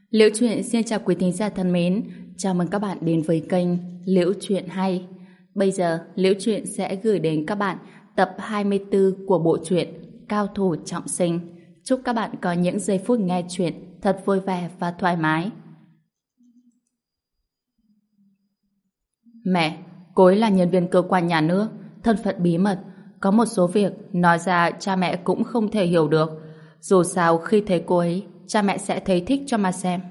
Liễu Chuyện xin chào quý thính giả thân mến, chào mừng các bạn đến với kênh Liễu Chuyện Hay. Bây giờ, Liễu Chuyện sẽ gửi đến các bạn tập 24 của bộ truyện Cao Thủ Trọng Sinh. Chúc các bạn có những giây phút nghe chuyện thật vui vẻ và thoải mái. Mẹ, cô ấy là nhân viên cơ quan nhà nước, thân phận bí mật. Có một số việc nói ra cha mẹ cũng không thể hiểu được. Dù sao khi thấy cô ấy, cha mẹ sẽ thấy thích cho mà xem.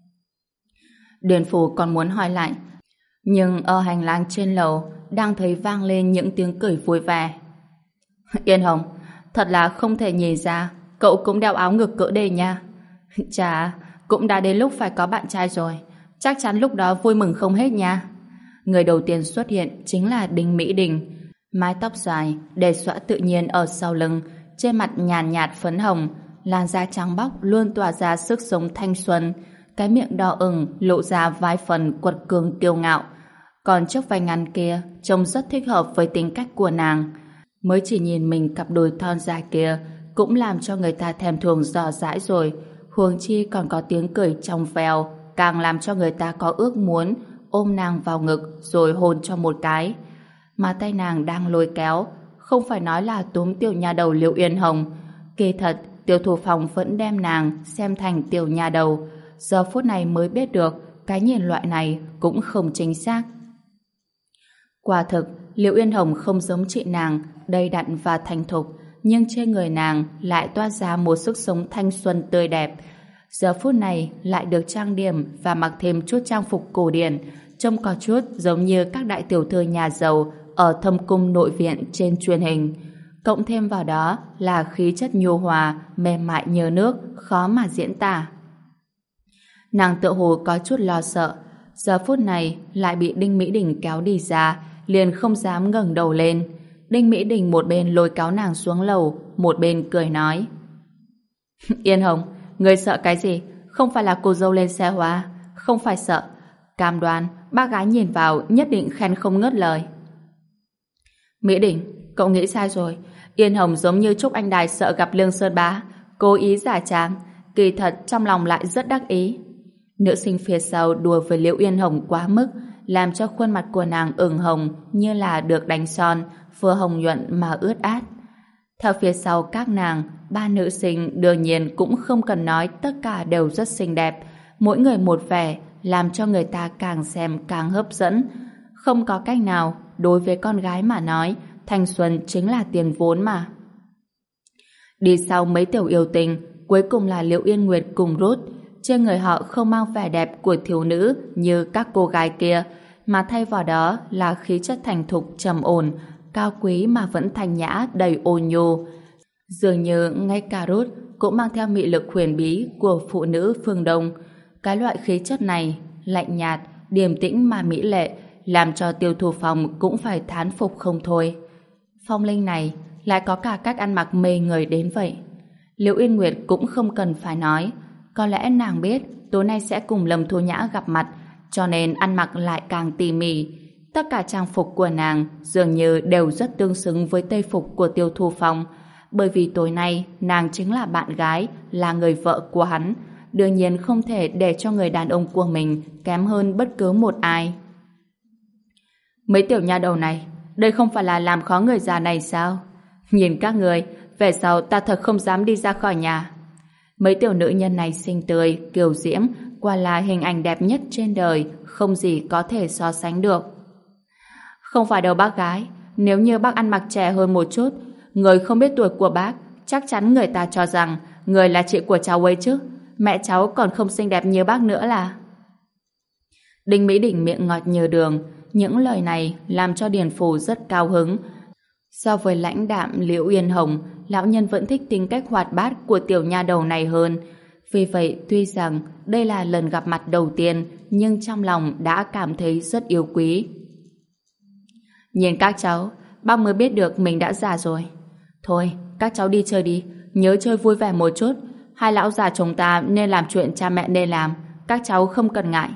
Điền Phủ còn muốn hỏi lại, nhưng ở hành lang trên lầu đang thấy vang lên những tiếng cười vui vẻ. Yên Hồng, thật là không thể nhìn ra cậu cũng đeo áo ngực cỡ đề nha. Chà, cũng đã đến lúc phải có bạn trai rồi, chắc chắn lúc đó vui mừng không hết nha. Người đầu tiên xuất hiện chính là Đinh Mỹ Đình, mái tóc dài để xõa tự nhiên ở sau lưng, trên mặt nhàn nhạt phấn hồng, làn da trắng bóc luôn tỏa ra sức sống thanh xuân, cái miệng đỏ ửng lộ ra vài phần quật cường kiêu ngạo. Còn chiếc váy ngắn kia trông rất thích hợp với tính cách của nàng. Mới chỉ nhìn mình cặp đùi thon dài kia cũng làm cho người ta thèm thuồng dò dãi rồi, huống chi còn có tiếng cười trong veo, càng làm cho người ta có ước muốn ôm nàng vào ngực rồi hôn cho một cái. Mà tay nàng đang lôi kéo, không phải nói là túm tiểu nha đầu Liễu Yên Hồng. Kỳ thật, Tiêu Thủ Phong vẫn đem nàng xem thành tiểu nha đầu. Giờ phút này mới biết được cái nhìn loại này cũng không chính xác. Quả thực, Liễu Yên Hồng không giống chị nàng, đầy đặn và thành thục, nhưng trên người nàng lại toát ra một sức sống thanh xuân tươi đẹp. Giờ phút này lại được trang điểm và mặc thêm chút trang phục cổ điển, trông có chút giống như các đại tiểu thư nhà giàu ở thâm cung nội viện trên truyền hình. Cộng thêm vào đó là khí chất nhu hòa, mềm mại như nước, khó mà diễn tả. Nàng tựa hồ có chút lo sợ, giờ phút này lại bị Đinh Mỹ Đình kéo đi ra, liền không dám ngẩng đầu lên. Đinh Mỹ Đình một bên lôi kéo nàng xuống lầu, một bên cười nói: Yên Hồng, người sợ cái gì? Không phải là cô dâu lên xe hoa, không phải sợ. Cam đoan, bác gái nhìn vào nhất định khen không ngớt lời. Mỹ Đình, cậu nghĩ sai rồi. Yên Hồng giống như Trúc Anh Đài sợ gặp Lương Sơn Bá, cố ý giả trang, kỳ thật trong lòng lại rất đắc ý. Nữ sinh phía sau đùa với Liễu Yên Hồng quá mức, làm cho khuôn mặt của nàng ửng hồng như là được đánh son, vừa hồng nhuận mà ướt át. Theo phía sau các nàng, ba nữ sinh đương nhiên cũng không cần nói, tất cả đều rất xinh đẹp, mỗi người một vẻ, làm cho người ta càng xem càng hấp dẫn. Không có cách nào, đối với con gái mà nói, thanh xuân chính là tiền vốn mà. Đi sau mấy tiểu yêu tình, cuối cùng là Liễu Yên Nguyệt cùng Ruth. Trên người họ không mang vẻ đẹp của thiếu nữ như các cô gái kia, mà thay vào đó là khí chất thành thục trầm ổn, cao quý mà vẫn thanh nhã đầy ôn nhu. Dường như ngay cả Ruth cũng mang theo mị lực huyền bí của phụ nữ phương Đông. Cái loại khí chất này, lạnh nhạt, điềm tĩnh mà mỹ lệ, làm cho Tiêu Thủ Phong cũng phải thán phục không thôi. Phong linh này lại có cả cách ăn mặc mê người đến vậy. Liễu Yên Nguyệt cũng không cần phải nói, có lẽ nàng biết tối nay sẽ cùng Lâm Thu Nhã gặp mặt, cho nên ăn mặc lại càng tỉ mỉ. Tất cả trang phục của nàng dường như đều rất tương xứng với tây phục của Tiêu Thủ Phong, bởi vì tối nay nàng chính là bạn gái, là người vợ của hắn, đương nhiên không thể để cho người đàn ông của mình kém hơn bất cứ một ai. Mấy tiểu nha đầu này, đây không phải là làm khó người già này sao? Nhìn các người, về sau ta thật không dám đi ra khỏi nhà. Mấy tiểu nữ nhân này xinh tươi, kiều diễm, quả là hình ảnh đẹp nhất trên đời, không gì có thể so sánh được. Không phải đâu bác gái, nếu như bác ăn mặc trẻ hơn một chút, người không biết tuổi của bác, chắc chắn người ta cho rằng người là chị của cháu ấy chứ. Mẹ cháu còn không xinh đẹp như bác nữa là. Đinh Mỹ Đình miệng ngọt như đường, những lời này làm cho Điền Phủ rất cao hứng. So với lãnh đạm Liễu Yên Hồng, lão nhân vẫn thích tính cách hoạt bát của tiểu nha đầu này hơn. Vì vậy, tuy rằng đây là lần gặp mặt đầu tiên, nhưng trong lòng đã cảm thấy rất yêu quý. Nhìn các cháu, bác mới biết được mình đã già rồi. Thôi, các cháu đi chơi đi, nhớ chơi vui vẻ một chút. Hai lão già chúng ta nên làm chuyện cha mẹ nên làm, các cháu không cần ngại.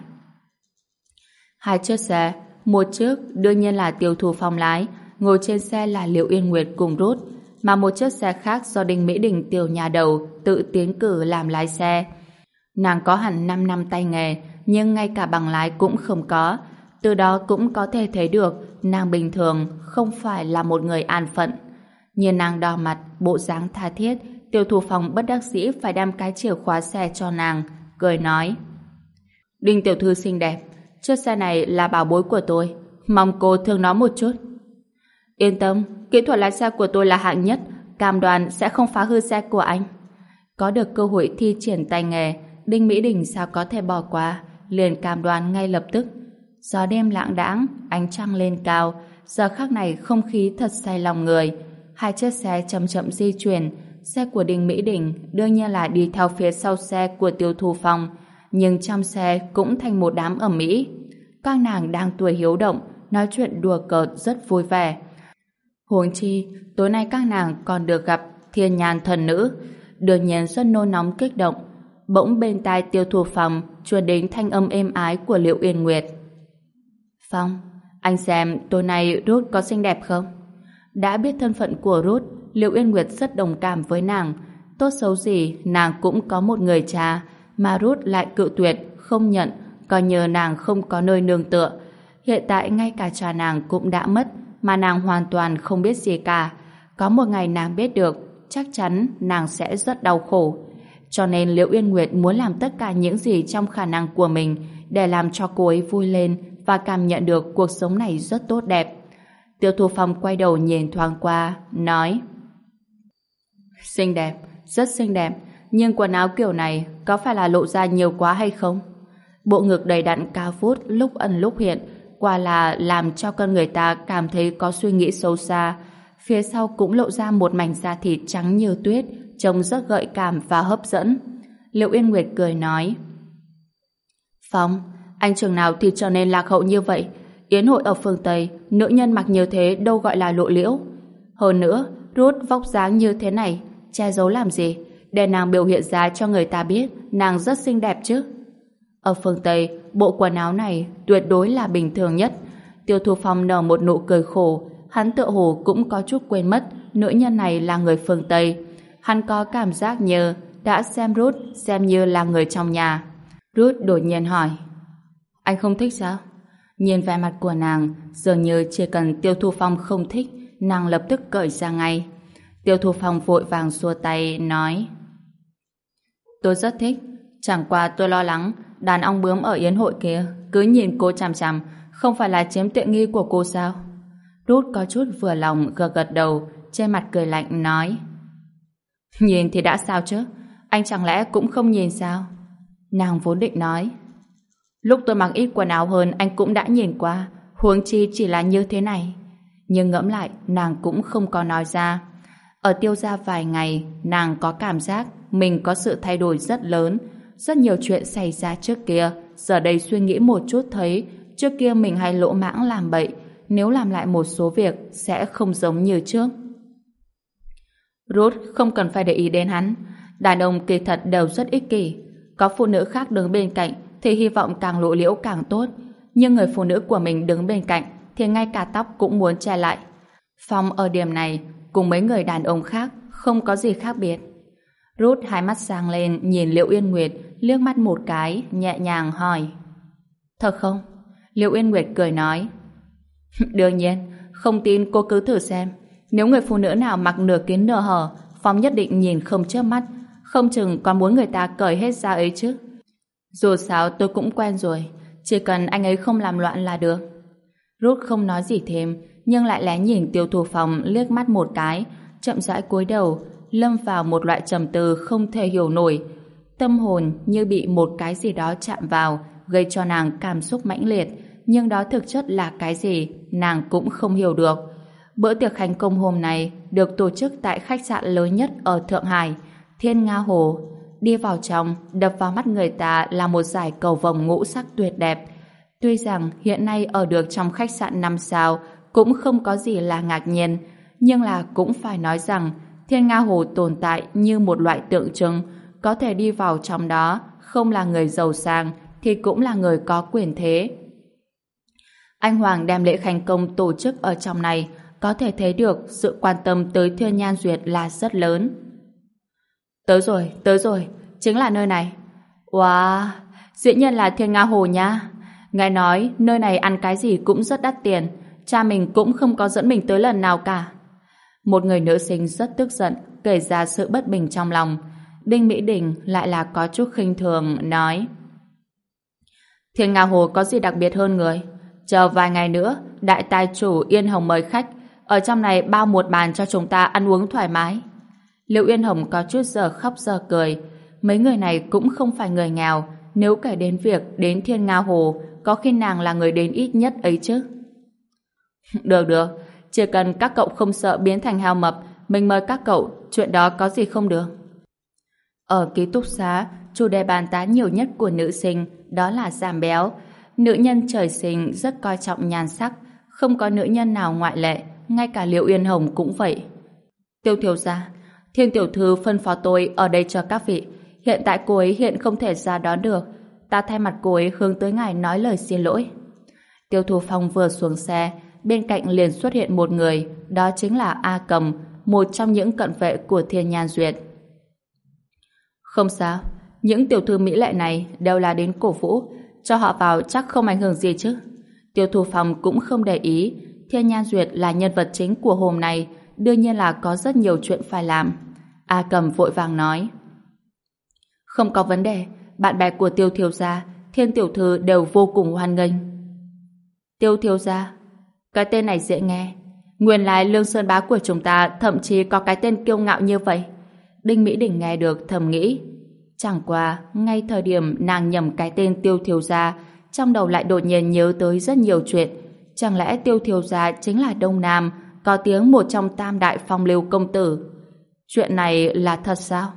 Hai chiếc xe, một chiếc đương nhiên là Tiêu Thủ Phong lái, ngồi trên xe là Liễu Yên Nguyệt cùng Ruth, mà một chiếc xe khác do Đinh Mỹ Đình tiểu nhà đầu tự tiến cử làm lái xe. Nàng có hẳn 5 năm tay nghề, nhưng ngay cả bằng lái cũng không có. Từ đó cũng có thể thấy được nàng bình thường không phải là một người an phận. Nhìn nàng đỏ mặt, bộ dáng tha thiết, Tiêu Thu Phong bất đắc dĩ phải đem cái chìa khóa xe cho nàng, cười nói: Đinh tiểu thư xinh đẹp, chiếc xe này là bảo bối của tôi, mong cô thương nó một chút. Yên tâm, kỹ thuật lái xe của tôi là hạng nhất, cam đoan sẽ không phá hư xe của anh. Có được cơ hội thi triển tay nghề, Đinh Mỹ Đình sao có thể bỏ qua, liền cam đoan ngay lập tức. Gió đêm lãng đãng, ánh trăng lên cao, giờ khắc này không khí thật say lòng người. Hai chiếc xe chậm chậm di chuyển, xe của Đinh Mỹ Đình đương nhiên là đi theo phía sau xe của Tiêu Thu Phong, nhưng trong xe cũng thành một đám ầm ĩ. Các nàng đang tuổi hiếu động, nói chuyện đùa cợt rất vui vẻ. Huống chi, tối nay các nàng còn được gặp thiên nhàn thần nữ, đương nhiên rất nôn nóng kích động. Bỗng bên tai Tiêu Thu Phong truyền đến thanh âm êm ái của Liệu Yên Nguyệt. Phong, anh xem tối nay Ruth có xinh đẹp không? Đã biết thân phận của Ruth, Liệu Yên Nguyệt rất đồng cảm với nàng. Tốt xấu gì, nàng cũng có một người cha, mà Ruth lại cự tuyệt, không nhận, coi như nàng không có nơi nương tựa. Hiện tại ngay cả cha nàng cũng đã mất, mà nàng hoàn toàn không biết gì cả. Có một ngày nàng biết được, chắc chắn nàng sẽ rất đau khổ. Cho nên Liễu Yên Nguyệt muốn làm tất cả những gì trong khả năng của mình để làm cho cô ấy vui lên và cảm nhận được cuộc sống này rất tốt đẹp. Tiêu Thu Phong quay đầu nhìn thoáng qua, nói: Xinh đẹp, rất xinh đẹp, nhưng quần áo kiểu này có phải là lộ ra nhiều quá hay không? Bộ ngực đầy đặn cao vút lúc ẩn lúc hiện, quả là làm cho con người ta cảm thấy có suy nghĩ sâu xa. Phía sau cũng lộ ra một mảnh da thịt trắng như tuyết, trông rất gợi cảm và hấp dẫn. Liệu Yên Nguyệt cười nói: Phong, anh chừng nào thì trở nên lạc hậu như vậy? Yến hội ở phương Tây, nữ nhân mặc như thế đâu gọi là lộ liễu. Hơn nữa, Ruth vóc dáng như thế này, che giấu làm gì? Để nàng biểu hiện ra cho người ta biết nàng rất xinh đẹp chứ. Ở phương Tây, bộ quần áo này tuyệt đối là bình thường nhất. Tiêu Thu Phong nở một nụ cười khổ, hắn tựa hồ cũng có chút quên mất nữ nhân này là người phương Tây. Hắn có cảm giác như đã xem Ruth xem như là người trong nhà. Ruth đột nhiên hỏi: Anh không thích sao? Nhìn vẻ mặt của nàng, dường như chỉ cần Tiêu Thu Phong không thích, nàng lập tức cởi ra ngay. Tiêu Thu Phong vội vàng xua tay, nói: Tôi rất thích, chẳng qua tôi lo lắng đàn ong bướm ở yến hội kia cứ nhìn cô chằm chằm, không phải là chiếm tiện nghi của cô sao? Ruth có chút vừa lòng gật gật đầu, trên mặt cười lạnh nói: Nhìn thì đã sao chứ, anh chẳng lẽ cũng không nhìn sao? Nàng vốn định nói: Lúc tôi mặc ít quần áo hơn anh cũng đã nhìn qua, huống chi chỉ là như thế này. Nhưng ngẫm lại, nàng cũng không có nói ra. Ở Tiêu gia vài ngày, nàng có cảm giác mình có sự thay đổi rất lớn. Rất nhiều chuyện xảy ra trước kia, giờ đây suy nghĩ một chút thấy trước kia mình hay lỗ mãng làm bậy, nếu làm lại một số việc sẽ không giống như trước. Ruth không cần phải để ý đến hắn. Đàn ông kỳ thật đều rất ích kỷ. Có phụ nữ khác đứng bên cạnh thì hy vọng càng lộ liễu càng tốt, nhưng người phụ nữ của mình đứng bên cạnh thì ngay cả tóc cũng muốn che lại. Phong ở điểm này cùng mấy người đàn ông khác không có gì khác biệt. Ruth hai mắt sáng lên nhìn Liễu Yên Nguyệt liếc mắt một cái, nhẹ nhàng hỏi: Thật không? Liễu Yên Nguyệt cười nói: Đương nhiên, không tin cô cứ thử xem. Nếu người phụ nữ nào mặc nửa kín nửa hở, Phong nhất định nhìn không chớp mắt, không chừng còn muốn người ta cởi hết da ấy chứ. Dù sao tôi cũng quen rồi, chỉ cần anh ấy không làm loạn là được. Ruth không nói gì thêm, nhưng lại lén nhìn Tiêu Thu Phong liếc mắt một cái, chậm rãi cúi đầu, lâm vào một loại trầm tư không thể hiểu nổi. Tâm hồn như bị một cái gì đó chạm vào, gây cho nàng cảm xúc mãnh liệt, nhưng đó thực chất là cái gì, nàng cũng không hiểu được. Bữa tiệc khánh công hôm nay được tổ chức tại khách sạn lớn nhất ở Thượng Hải, Thiên Nga Hồ. Đi vào trong, đập vào mắt người ta là một dải cầu vồng ngũ sắc tuyệt đẹp. Tuy rằng hiện nay ở được trong khách sạn 5 sao cũng không có gì là ngạc nhiên, nhưng là cũng phải nói rằng Thiên Nga Hồ tồn tại như một loại tượng trưng, có thể đi vào trong đó không là người giàu sang thì cũng là người có quyền thế. Anh Hoàng đem lễ khánh công tổ chức ở trong này, có thể thấy được sự quan tâm tới Thiên Nhan Duyệt là rất lớn. Tới rồi, chính là nơi này. Wow, dĩ nhiên là Thiên Nga Hồ nha. Nghe nói nơi này ăn cái gì cũng rất đắt tiền, cha mình cũng không có dẫn mình tới lần nào cả. Một người nữ sinh rất tức giận kể ra sự bất bình trong lòng. Đinh Mỹ Đình lại là có chút khinh thường nói: Thiên Nga Hồ có gì đặc biệt hơn người? Chờ vài ngày nữa, đại tài chủ Yên Hồng mời khách, ở trong này bao một bàn cho chúng ta ăn uống thoải mái. Liệu Yên Hồng có chút giờ khóc giờ cười. Mấy người này cũng không phải người nghèo, nếu kể đến việc đến Thiên Nga Hồ, có khi nàng là người đến ít nhất ấy chứ. Được được, chỉ cần các cậu không sợ biến thành heo mập, mình mời các cậu, chuyện đó có gì không được. Ở ký túc xá, chủ đề bàn tán nhiều nhất của nữ sinh đó là giảm béo. Nữ nhân trời sinh rất coi trọng nhan sắc, không có nữ nhân nào ngoại lệ, ngay cả Liệu Yên Hồng cũng vậy. Tiêu thiếu gia, Thiên tiểu thư phân phó tôi ở đây cho các vị. Hiện tại cô ấy hiện không thể ra đó được. Ta thay mặt cô ấy hướng tới ngài nói lời xin lỗi. Tiêu Thu Phong vừa xuống xe, bên cạnh liền xuất hiện một người, đó chính là A Cầm, một trong những cận vệ của Thiên Nhan Duyệt. Không sao, những tiểu thư mỹ lệ này đều là đến cổ vũ, cho họ vào chắc không ảnh hưởng gì chứ. Tiêu Thu Phong cũng không để ý, Thiên Nhan Duyệt là nhân vật chính của hôm nay, đương nhiên là có rất nhiều chuyện phải làm. A Cầm vội vàng nói: Không có vấn đề, bạn bè của Tiêu thiếu gia, Thiên tiểu thư đều vô cùng hoan nghênh. Tiêu thiếu gia, cái tên này dễ nghe. Nguyên lai Lương Sơn Bá của chúng ta thậm chí có cái tên kiêu ngạo như vậy. Đinh Mỹ Đình nghe được thầm nghĩ. Chẳng qua, ngay thời điểm nàng nhầm cái tên Tiêu thiếu gia, trong đầu lại đột nhiên nhớ tới rất nhiều chuyện. Chẳng lẽ Tiêu thiếu gia chính là Đông Nam, có tiếng một trong tam đại phong lưu công tử? Chuyện này là thật sao?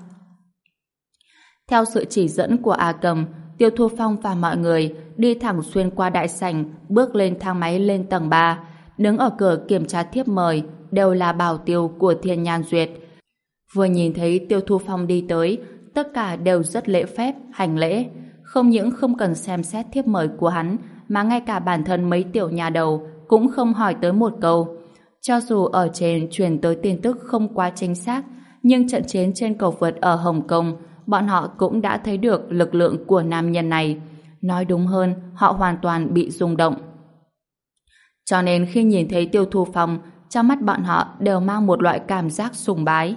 Theo sự chỉ dẫn của A Cầm, Tiêu Thu Phong và mọi người đi thẳng xuyên qua đại sảnh, bước lên thang máy lên tầng 3. Đứng ở cửa kiểm tra thiếp mời đều là bảo tiêu của Thiên Nhan Duyệt. Vừa nhìn thấy Tiêu Thu Phong đi tới, tất cả đều rất lễ phép, hành lễ. Không những không cần xem xét thiếp mời của hắn, mà ngay cả bản thân mấy tiểu nhà đầu cũng không hỏi tới một câu. Cho dù ở trên truyền tới tin tức không quá chính xác, nhưng trận chiến trên cầu vượt ở Hồng Kông, bọn họ cũng đã thấy được lực lượng của nam nhân này. Nói đúng hơn, họ hoàn toàn bị rung động. Cho nên khi nhìn thấy Tiêu Thu Phong, trong mắt bọn họ đều mang một loại cảm giác sùng bái.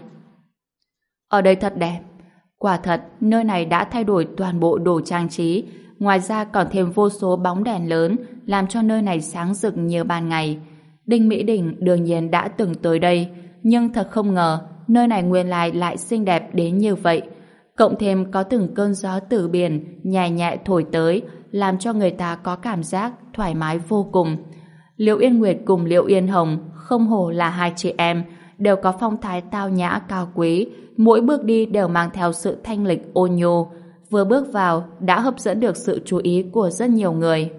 Ở đây thật đẹp. Quả thật, nơi này đã thay đổi toàn bộ đồ trang trí, ngoài ra còn thêm vô số bóng đèn lớn, làm cho nơi này sáng rực như ban ngày. Đinh Mỹ Đình đương nhiên đã từng tới đây, nhưng thật không ngờ, nơi này nguyên lai lại xinh đẹp đến như vậy. Cộng thêm có từng cơn gió từ biển nhẹ nhẹ thổi tới, làm cho người ta có cảm giác thoải mái vô cùng. Liễu Yên Nguyệt cùng Liễu Yên Hồng không hổ là hai chị em, đều có phong thái tao nhã cao quý, mỗi bước đi đều mang theo sự thanh lịch ôn nhu, vừa bước vào đã hấp dẫn được sự chú ý của rất nhiều người.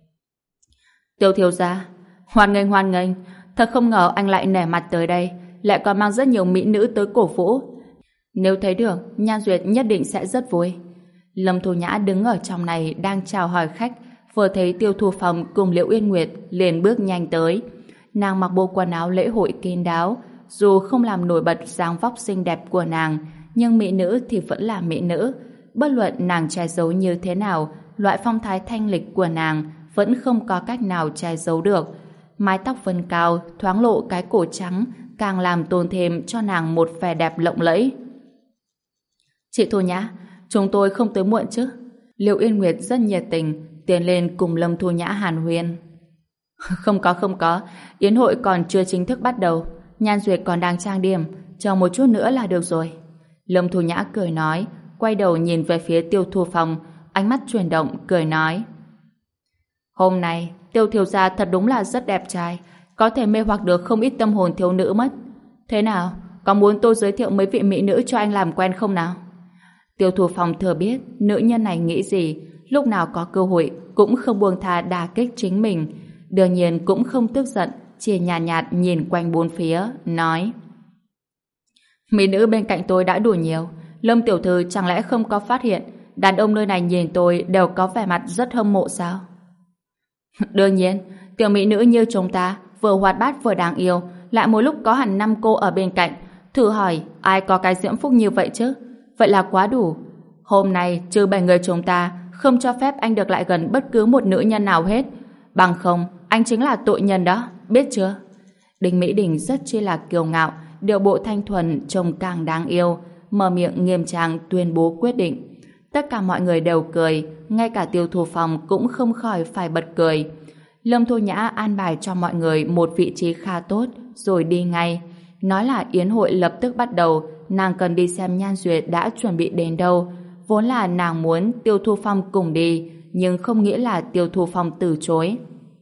Tiêu thiếu gia, hoan nghênh, thật không ngờ anh lại nể mặt tới đây, lại còn mang rất nhiều mỹ nữ tới cổ vũ. Nếu thấy được, Nhan Duyệt nhất định sẽ rất vui. Lâm Thu Nhã đứng ở trong này đang chào hỏi khách, vừa thấy Tiêu Thu Phong cùng Liễu Yên Nguyệt liền bước nhanh tới. Nàng mặc bộ quần áo lễ hội kín đáo, dù không làm nổi bật dáng vóc xinh đẹp của nàng, nhưng mỹ nữ thì vẫn là mỹ nữ. Bất luận nàng che giấu như thế nào, loại phong thái thanh lịch của nàng vẫn không có cách nào che giấu được. Mái tóc vân cao, thoáng lộ cái cổ trắng, càng làm tôn thêm cho nàng một vẻ đẹp lộng lẫy. Chị Thu Nhã, chúng tôi không tới muộn chứ? Liễu Yên Nguyệt rất nhiệt tình, tiến lên cùng Lâm Thu Nhã hàn huyên. Không có, yến hội còn chưa chính thức bắt đầu, Nhan Duyệt còn đang trang điểm, chờ một chút nữa là được rồi. Lâm Thu Nhã cười nói, quay đầu nhìn về phía Tiêu Thu Phong, ánh mắt chuyển động, cười nói. Hôm nay, Tiêu thiếu gia thật đúng là rất đẹp trai, có thể mê hoặc được không ít tâm hồn thiếu nữ mất. Thế nào, có muốn tôi giới thiệu mấy vị mỹ nữ cho anh làm quen không nào? Tiêu Thu Phong thừa biết nữ nhân này nghĩ gì, lúc nào có cơ hội cũng không buông tha đả kích chính mình. Đương nhiên cũng không tức giận, chỉ nhàn nhạt nhìn quanh bốn phía, nói. Mỹ nữ bên cạnh tôi đã đủ nhiều, Lâm tiểu thư chẳng lẽ không có phát hiện đàn ông nơi này nhìn tôi đều có vẻ mặt rất hâm mộ sao? Đương nhiên, tiểu mỹ nữ như chúng ta vừa hoạt bát vừa đáng yêu, lại một lúc có hẳn 5 cô ở bên cạnh, thử hỏi ai có cái diễm phúc như vậy chứ? Vậy là quá đủ. Hôm nay trừ 7 người chúng ta không cho phép anh được lại gần bất cứ một nữ nhân nào hết. Bằng không, anh chính là tội nhân đó, biết chưa? Đinh Mỹ Đình rất chi là kiêu ngạo, điệu bộ thanh thuần trông càng đáng yêu, mở miệng nghiêm trang tuyên bố quyết định. Tất cả mọi người đều cười, ngay cả Tiêu Thu Phong cũng không khỏi phải bật cười. Lâm Thu Nhã an bài cho mọi người một vị trí khá tốt, rồi đi ngay. Nói là yến hội lập tức bắt đầu, nàng cần đi xem Nhan Duyệt đã chuẩn bị đến đâu. Vốn là nàng muốn Tiêu Thu Phong cùng đi, nhưng không nghĩa là Tiêu Thu Phong từ chối.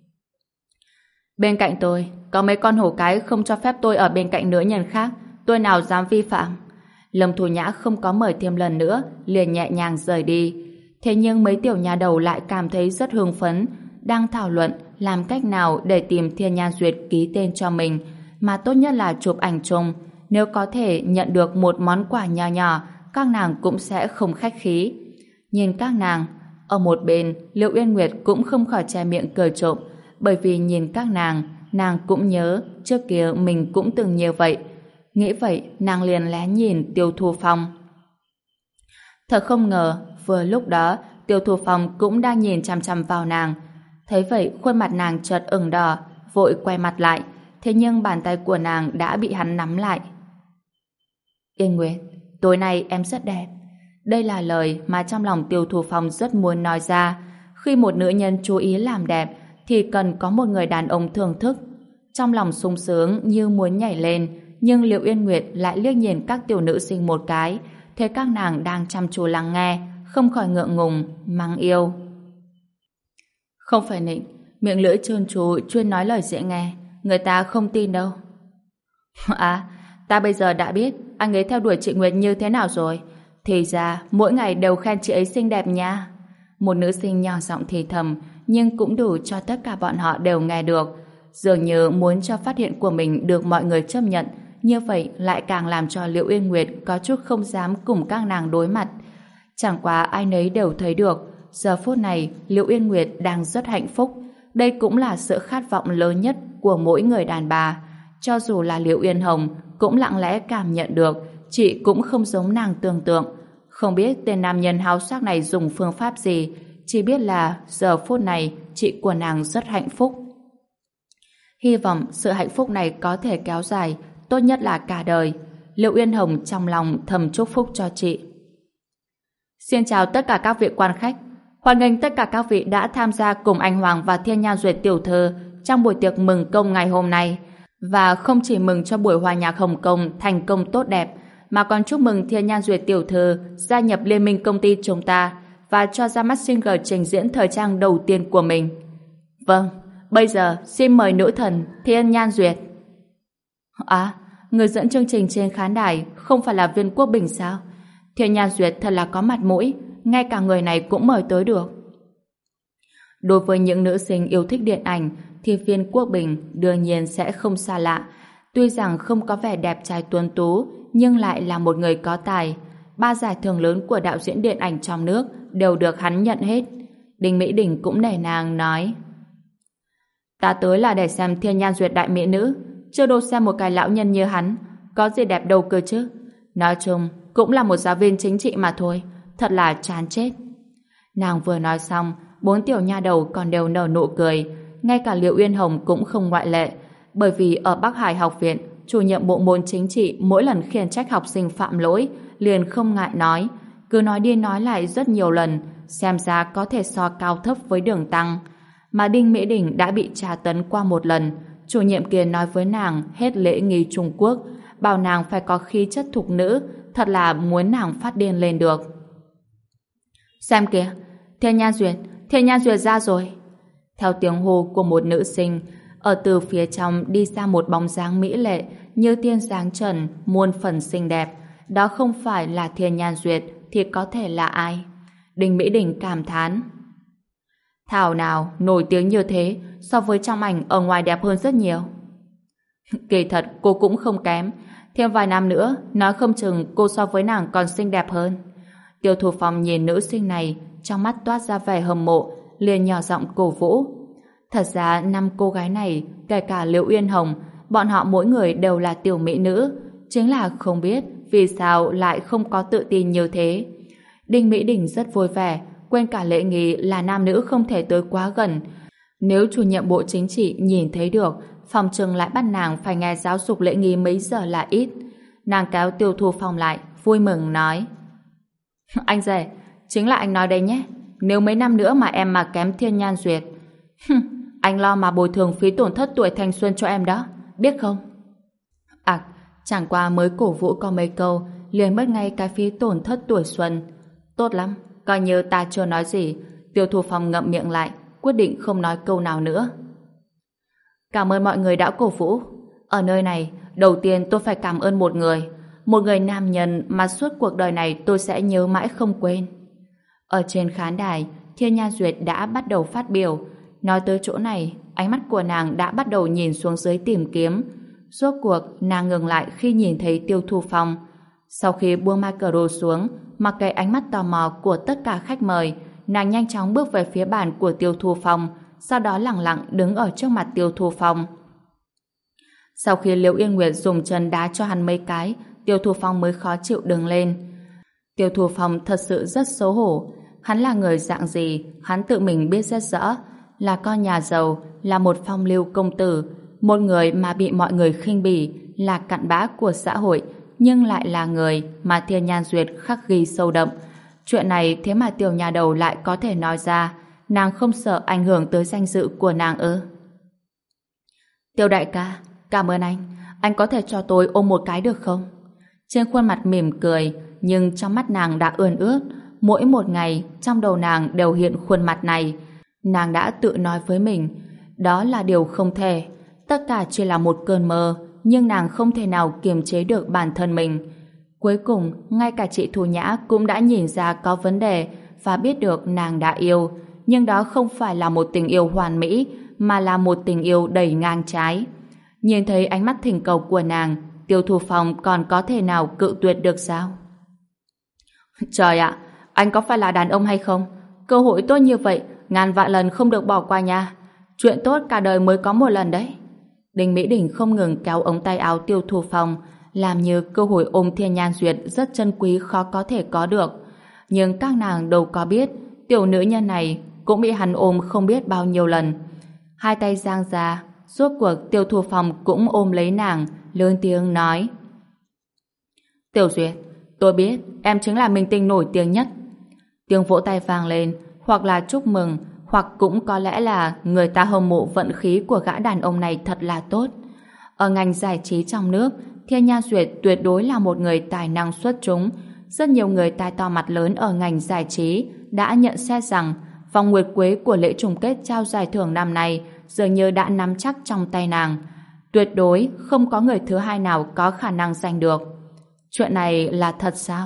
Bên cạnh tôi, có mấy con hổ cái không cho phép tôi ở bên cạnh nữ nhân khác, tôi nào dám vi phạm. Lâm Thu Nhã không có mời thêm lần nữa, liền nhẹ nhàng rời đi. Thế nhưng mấy tiểu nhà đầu lại cảm thấy rất hưng phấn, đang thảo luận làm cách nào để tìm Thiên Nhan Duyệt ký tên cho mình, mà tốt nhất là chụp ảnh chung. Nếu có thể nhận được một món quà nhỏ nhỏ, các nàng cũng sẽ không khách khí. Nhìn các nàng, ở một bên, Liệu Uyên Nguyệt cũng không khỏi che miệng cười trộm, bởi vì nhìn các nàng cũng nhớ trước kia mình cũng từng như vậy. Nghĩ vậy, nàng liền lén nhìn Tiêu Thu Phong. Thật không ngờ, vừa lúc đó, Tiêu Thu Phong cũng đang nhìn chằm chằm vào nàng. Thấy vậy, khuôn mặt nàng chợt ửng đỏ, vội quay mặt lại, thế nhưng bàn tay của nàng đã bị hắn nắm lại. Yên Nguyệt, tối nay em rất đẹp. Đây là lời mà trong lòng Tiêu Thu Phong rất muốn nói ra. Khi một nữ nhân chú ý làm đẹp, thì cần có một người đàn ông thưởng thức. Trong lòng sung sướng như muốn nhảy lên, nhưng Liệu Yên Nguyệt lại liếc nhìn các tiểu nữ sinh một cái, thấy các nàng đang chăm chú lắng nghe, không khỏi ngượng ngùng, mắng yêu. Không phải nịnh, miệng lưỡi trơn tru chuyên nói lời dễ nghe, người ta không tin đâu. À, ta bây giờ đã biết anh ấy theo đuổi chị Nguyệt như thế nào rồi. Thì ra, mỗi ngày đều khen chị ấy xinh đẹp nha. Một nữ sinh nhỏ giọng thì thầm, nhưng cũng đủ cho tất cả bọn họ đều nghe được. Dường như muốn cho phát hiện của mình được mọi người chấp nhận, như vậy lại càng làm cho Liễu Uyên Nguyệt có chút không dám cùng các nàng đối mặt. Chẳng qua ai nấy đều thấy được, giờ phút này Liễu Uyên Nguyệt đang rất hạnh phúc. Đây cũng là sự khát vọng lớn nhất của mỗi người đàn bà. Cho dù là Liễu Uyên Hồng cũng lặng lẽ cảm nhận được chị cũng không giống nàng tưởng tượng. Không biết tên nam nhân háo sắc này dùng phương pháp gì, chỉ biết là giờ phút này chị của nàng rất hạnh phúc. Hy vọng sự hạnh phúc này có thể kéo dài, tốt nhất là cả đời. Liễu Uyên Hồng trong lòng thầm chúc phúc cho chị. Xin chào tất cả các vị quan khách. Hoan nghênh tất cả các vị đã tham gia cùng anh Hoàng và Thiên Nhan Duyệt tiểu thư trong buổi tiệc mừng công ngày hôm nay. Và không chỉ mừng cho buổi hòa nhạc Hồng Kông thành công tốt đẹp, mà còn chúc mừng Thiên Nhan Duyệt tiểu thư gia nhập liên minh công ty chúng ta và cho ra mắt single trình diễn thời trang đầu tiên của mình. Vâng, bây giờ xin mời nữ thần Thiên Nhan Duyệt. À, người dẫn chương trình trên khán đài không phải là Viên Quốc Bình sao? Thiên Nhan Duyệt thật là có mặt mũi, ngay cả người này cũng mời tới được. Đối với những nữ sinh yêu thích điện ảnh thì Viên Quốc Bình đương nhiên sẽ không xa lạ. Tuy rằng không có vẻ đẹp trai tuấn tú, nhưng lại là một người có tài. 3 giải thưởng lớn của đạo diễn điện ảnh trong nước đều được hắn nhận hết. Đinh Mỹ Đình cũng nể nang nói: Ta tới là để xem Thiên Nhan Duyệt đại mỹ nữ, chưa đâu xem một cái lão nhân như hắn, có gì đẹp đâu cơ chứ. Nói chung, cũng là một giáo viên chính trị mà thôi, thật là chán chết. Nàng vừa nói xong, 4 tiểu nha đầu còn đều nở nụ cười, ngay cả Liễu Uyên Hồng cũng không ngoại lệ, bởi vì ở Bắc Hải học viện, chủ nhiệm bộ môn chính trị mỗi lần khiển trách học sinh phạm lỗi, liền không ngại nói, cứ nói đi nói lại rất nhiều lần, xem ra có thể so cao thấp với Đường Tăng. Mà Đinh Mỹ Đình đã bị tra tấn qua một lần, chủ nhiệm kia nói với nàng hết lễ nghi Trung Quốc, bảo nàng phải có khí chất thục nữ, thật là muốn nàng phát điên lên được. Xem kìa, Thiên Nhan Duyệt ra rồi. Theo tiếng hô của một nữ sinh, ở từ phía trong đi ra một bóng dáng mỹ lệ như tiên dáng trần, muôn phần xinh đẹp. Đó không phải là Thiên Nhan Duyệt thì có thể là ai? Đinh Mỹ Đình cảm thán. Thảo nào nổi tiếng như thế, so với trong ảnh ở ngoài đẹp hơn rất nhiều. Kỳ thật cô cũng không kém, thêm vài năm nữa nói không chừng cô so với nàng còn xinh đẹp hơn. Tiêu Thu Phong nhìn nữ sinh này, trong mắt toát ra vẻ hâm mộ, liền nhỏ giọng cổ vũ. Thật ra 5 cô gái này, kể cả Liễu Uyên Hồng, bọn họ mỗi người đều là tiểu mỹ nữ, chính là không biết vì sao lại không có tự tin như thế. Đinh Mỹ Đình rất vui vẻ, quên cả lễ nghi là nam nữ không thể tới quá gần. Nếu chủ nhiệm bộ chính trị nhìn thấy được, phòng trừng lại bắt nàng phải nghe giáo dục lễ nghi mấy giờ là ít. Nàng kéo Tiêu Thu Phong lại, vui mừng nói: Anh rể, chính là anh nói đây nhé. Nếu mấy năm nữa mà em mà kém Thiên Nhan Duyệt, anh lo mà bồi thường phí tổn thất tuổi thanh xuân cho em đó, biết không? À, chẳng qua mới cổ vũ có mấy câu, liền mất ngay cái phí tổn thất tuổi xuân. Tốt lắm, coi như ta chưa nói gì. Tiêu Thu Phong ngậm miệng lại, quyết định không nói câu nào nữa. Cảm ơn mọi người đã cổ vũ. Ở nơi này, đầu tiên tôi phải cảm ơn một người nam nhân mà suốt cuộc đời này tôi sẽ nhớ mãi không quên. Ở trên khán đài, Thiên Nhan Duyệt đã bắt đầu phát biểu. Nói tới chỗ này, ánh mắt của nàng đã bắt đầu nhìn xuống dưới tìm kiếm. Rốt cuộc, nàng ngừng lại khi nhìn thấy Tiêu Thu Phong. Sau khi buông micro xuống, mặc kệ ánh mắt tò mò của tất cả khách mời, nàng nhanh chóng bước về phía bàn của Tiêu Thu Phong, sau đó lẳng lặng đứng ở trước mặt Tiêu Thu Phong. Sau khi Liễu Yên Nguyệt dùng chân đá cho hắn mấy cái, Tiêu Thu Phong mới khó chịu đứng lên. Tiêu Thu Phong thật sự rất xấu hổ. Hắn là người dạng gì, hắn tự mình biết rất rõ. Là con nhà giàu, là một phong lưu công tử, một người mà bị mọi người khinh bỉ, là cặn bã của xã hội, nhưng lại là người mà Thiên Nhan Duyệt khắc ghi sâu đậm. Chuyện này thế mà tiểu nhà đầu lại có thể nói ra. Nàng không sợ ảnh hưởng tới danh dự của nàng ư? Tiêu đại ca, cảm ơn anh có thể cho tôi ôm một cái được không? Trên khuôn mặt mỉm cười, nhưng trong mắt nàng đã ươn ướt. Mỗi một ngày, trong đầu nàng đều hiện khuôn mặt này. Nàng đã tự nói với mình, đó là điều không thể. Tất cả chỉ là một cơn mơ, nhưng nàng không thể nào kiềm chế được bản thân mình. Cuối cùng, ngay cả chị Thu Nhã cũng đã nhìn ra có vấn đề và biết được nàng đã yêu. Nhưng đó không phải là một tình yêu hoàn mỹ, mà là một tình yêu đầy ngang trái. Nhìn thấy ánh mắt thỉnh cầu của nàng, Tiêu Thu Phong còn có thể nào cự tuyệt được sao? Trời ạ, anh có phải là đàn ông hay không? Cơ hội tốt như vậy, ngàn vạn lần không được bỏ qua nha. Chuyện tốt cả đời mới có một lần đấy. Đinh Mỹ Đình không ngừng kéo ống tay áo Tiêu Thu Phong, làm như cơ hội ôm Thiên Nhan Duyệt rất chân quý khó có thể có được. Nhưng các nàng đâu có biết, tiểu nữ nhân này cũng bị hắn ôm không biết bao nhiêu lần. Hai tay giang ra, rốt cuộc Tiêu Thu Phong cũng ôm lấy nàng, lớn tiếng nói: Tiểu Duyệt, tôi biết em chính là minh tinh nổi tiếng nhất. Tiếng vỗ tay vang lên, hoặc là chúc mừng, hoặc cũng có lẽ là người ta hâm mộ vận khí của gã đàn ông này thật là tốt. Ở ngành giải trí trong nước, Thiên Nhan Duyệt tuyệt đối là một người tài năng xuất chúng. Rất nhiều người tai to mặt lớn ở ngành giải trí đã nhận xét rằng vòng nguyệt quế của lễ chung kết trao giải thưởng năm nay dường như đã nắm chắc trong tay nàng. Tuyệt đối không có người thứ hai nào có khả năng giành được. Chuyện này là thật sao?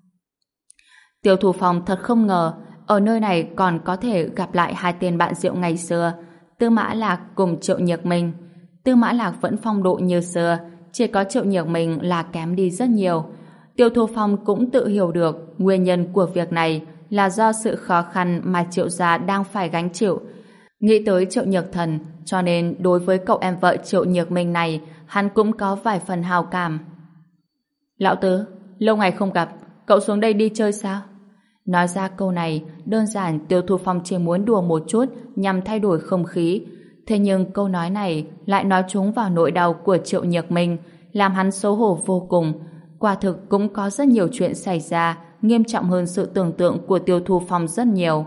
Tiêu Thu Phong thật không ngờ ở nơi này còn có thể gặp lại hai tên bạn rượu ngày xưa, Tư Mã Lạc cùng Triệu Nhược Minh. Tư Mã Lạc vẫn phong độ như xưa, chỉ có Triệu Nhược Minh là kém đi rất nhiều. Tiêu Thu Phong cũng tự hiểu được nguyên nhân của việc này là do sự khó khăn mà Triệu gia đang phải gánh chịu. Nghĩ tới Triệu Nhược Thần, cho nên đối với cậu em vợ Triệu Nhược Minh này, hắn cũng có vài phần hào cảm. Lão Tứ, lâu ngày không gặp, cậu xuống đây đi chơi sao? Nói ra câu này, đơn giản Tiêu Thu Phong chỉ muốn đùa một chút nhằm thay đổi không khí. Thế nhưng câu nói này lại nói trúng vào nỗi đau của Triệu Nhược Minh, làm hắn xấu hổ vô cùng. Quả thực cũng có rất nhiều chuyện xảy ra, nghiêm trọng hơn sự tưởng tượng của Tiêu Thu Phong rất nhiều.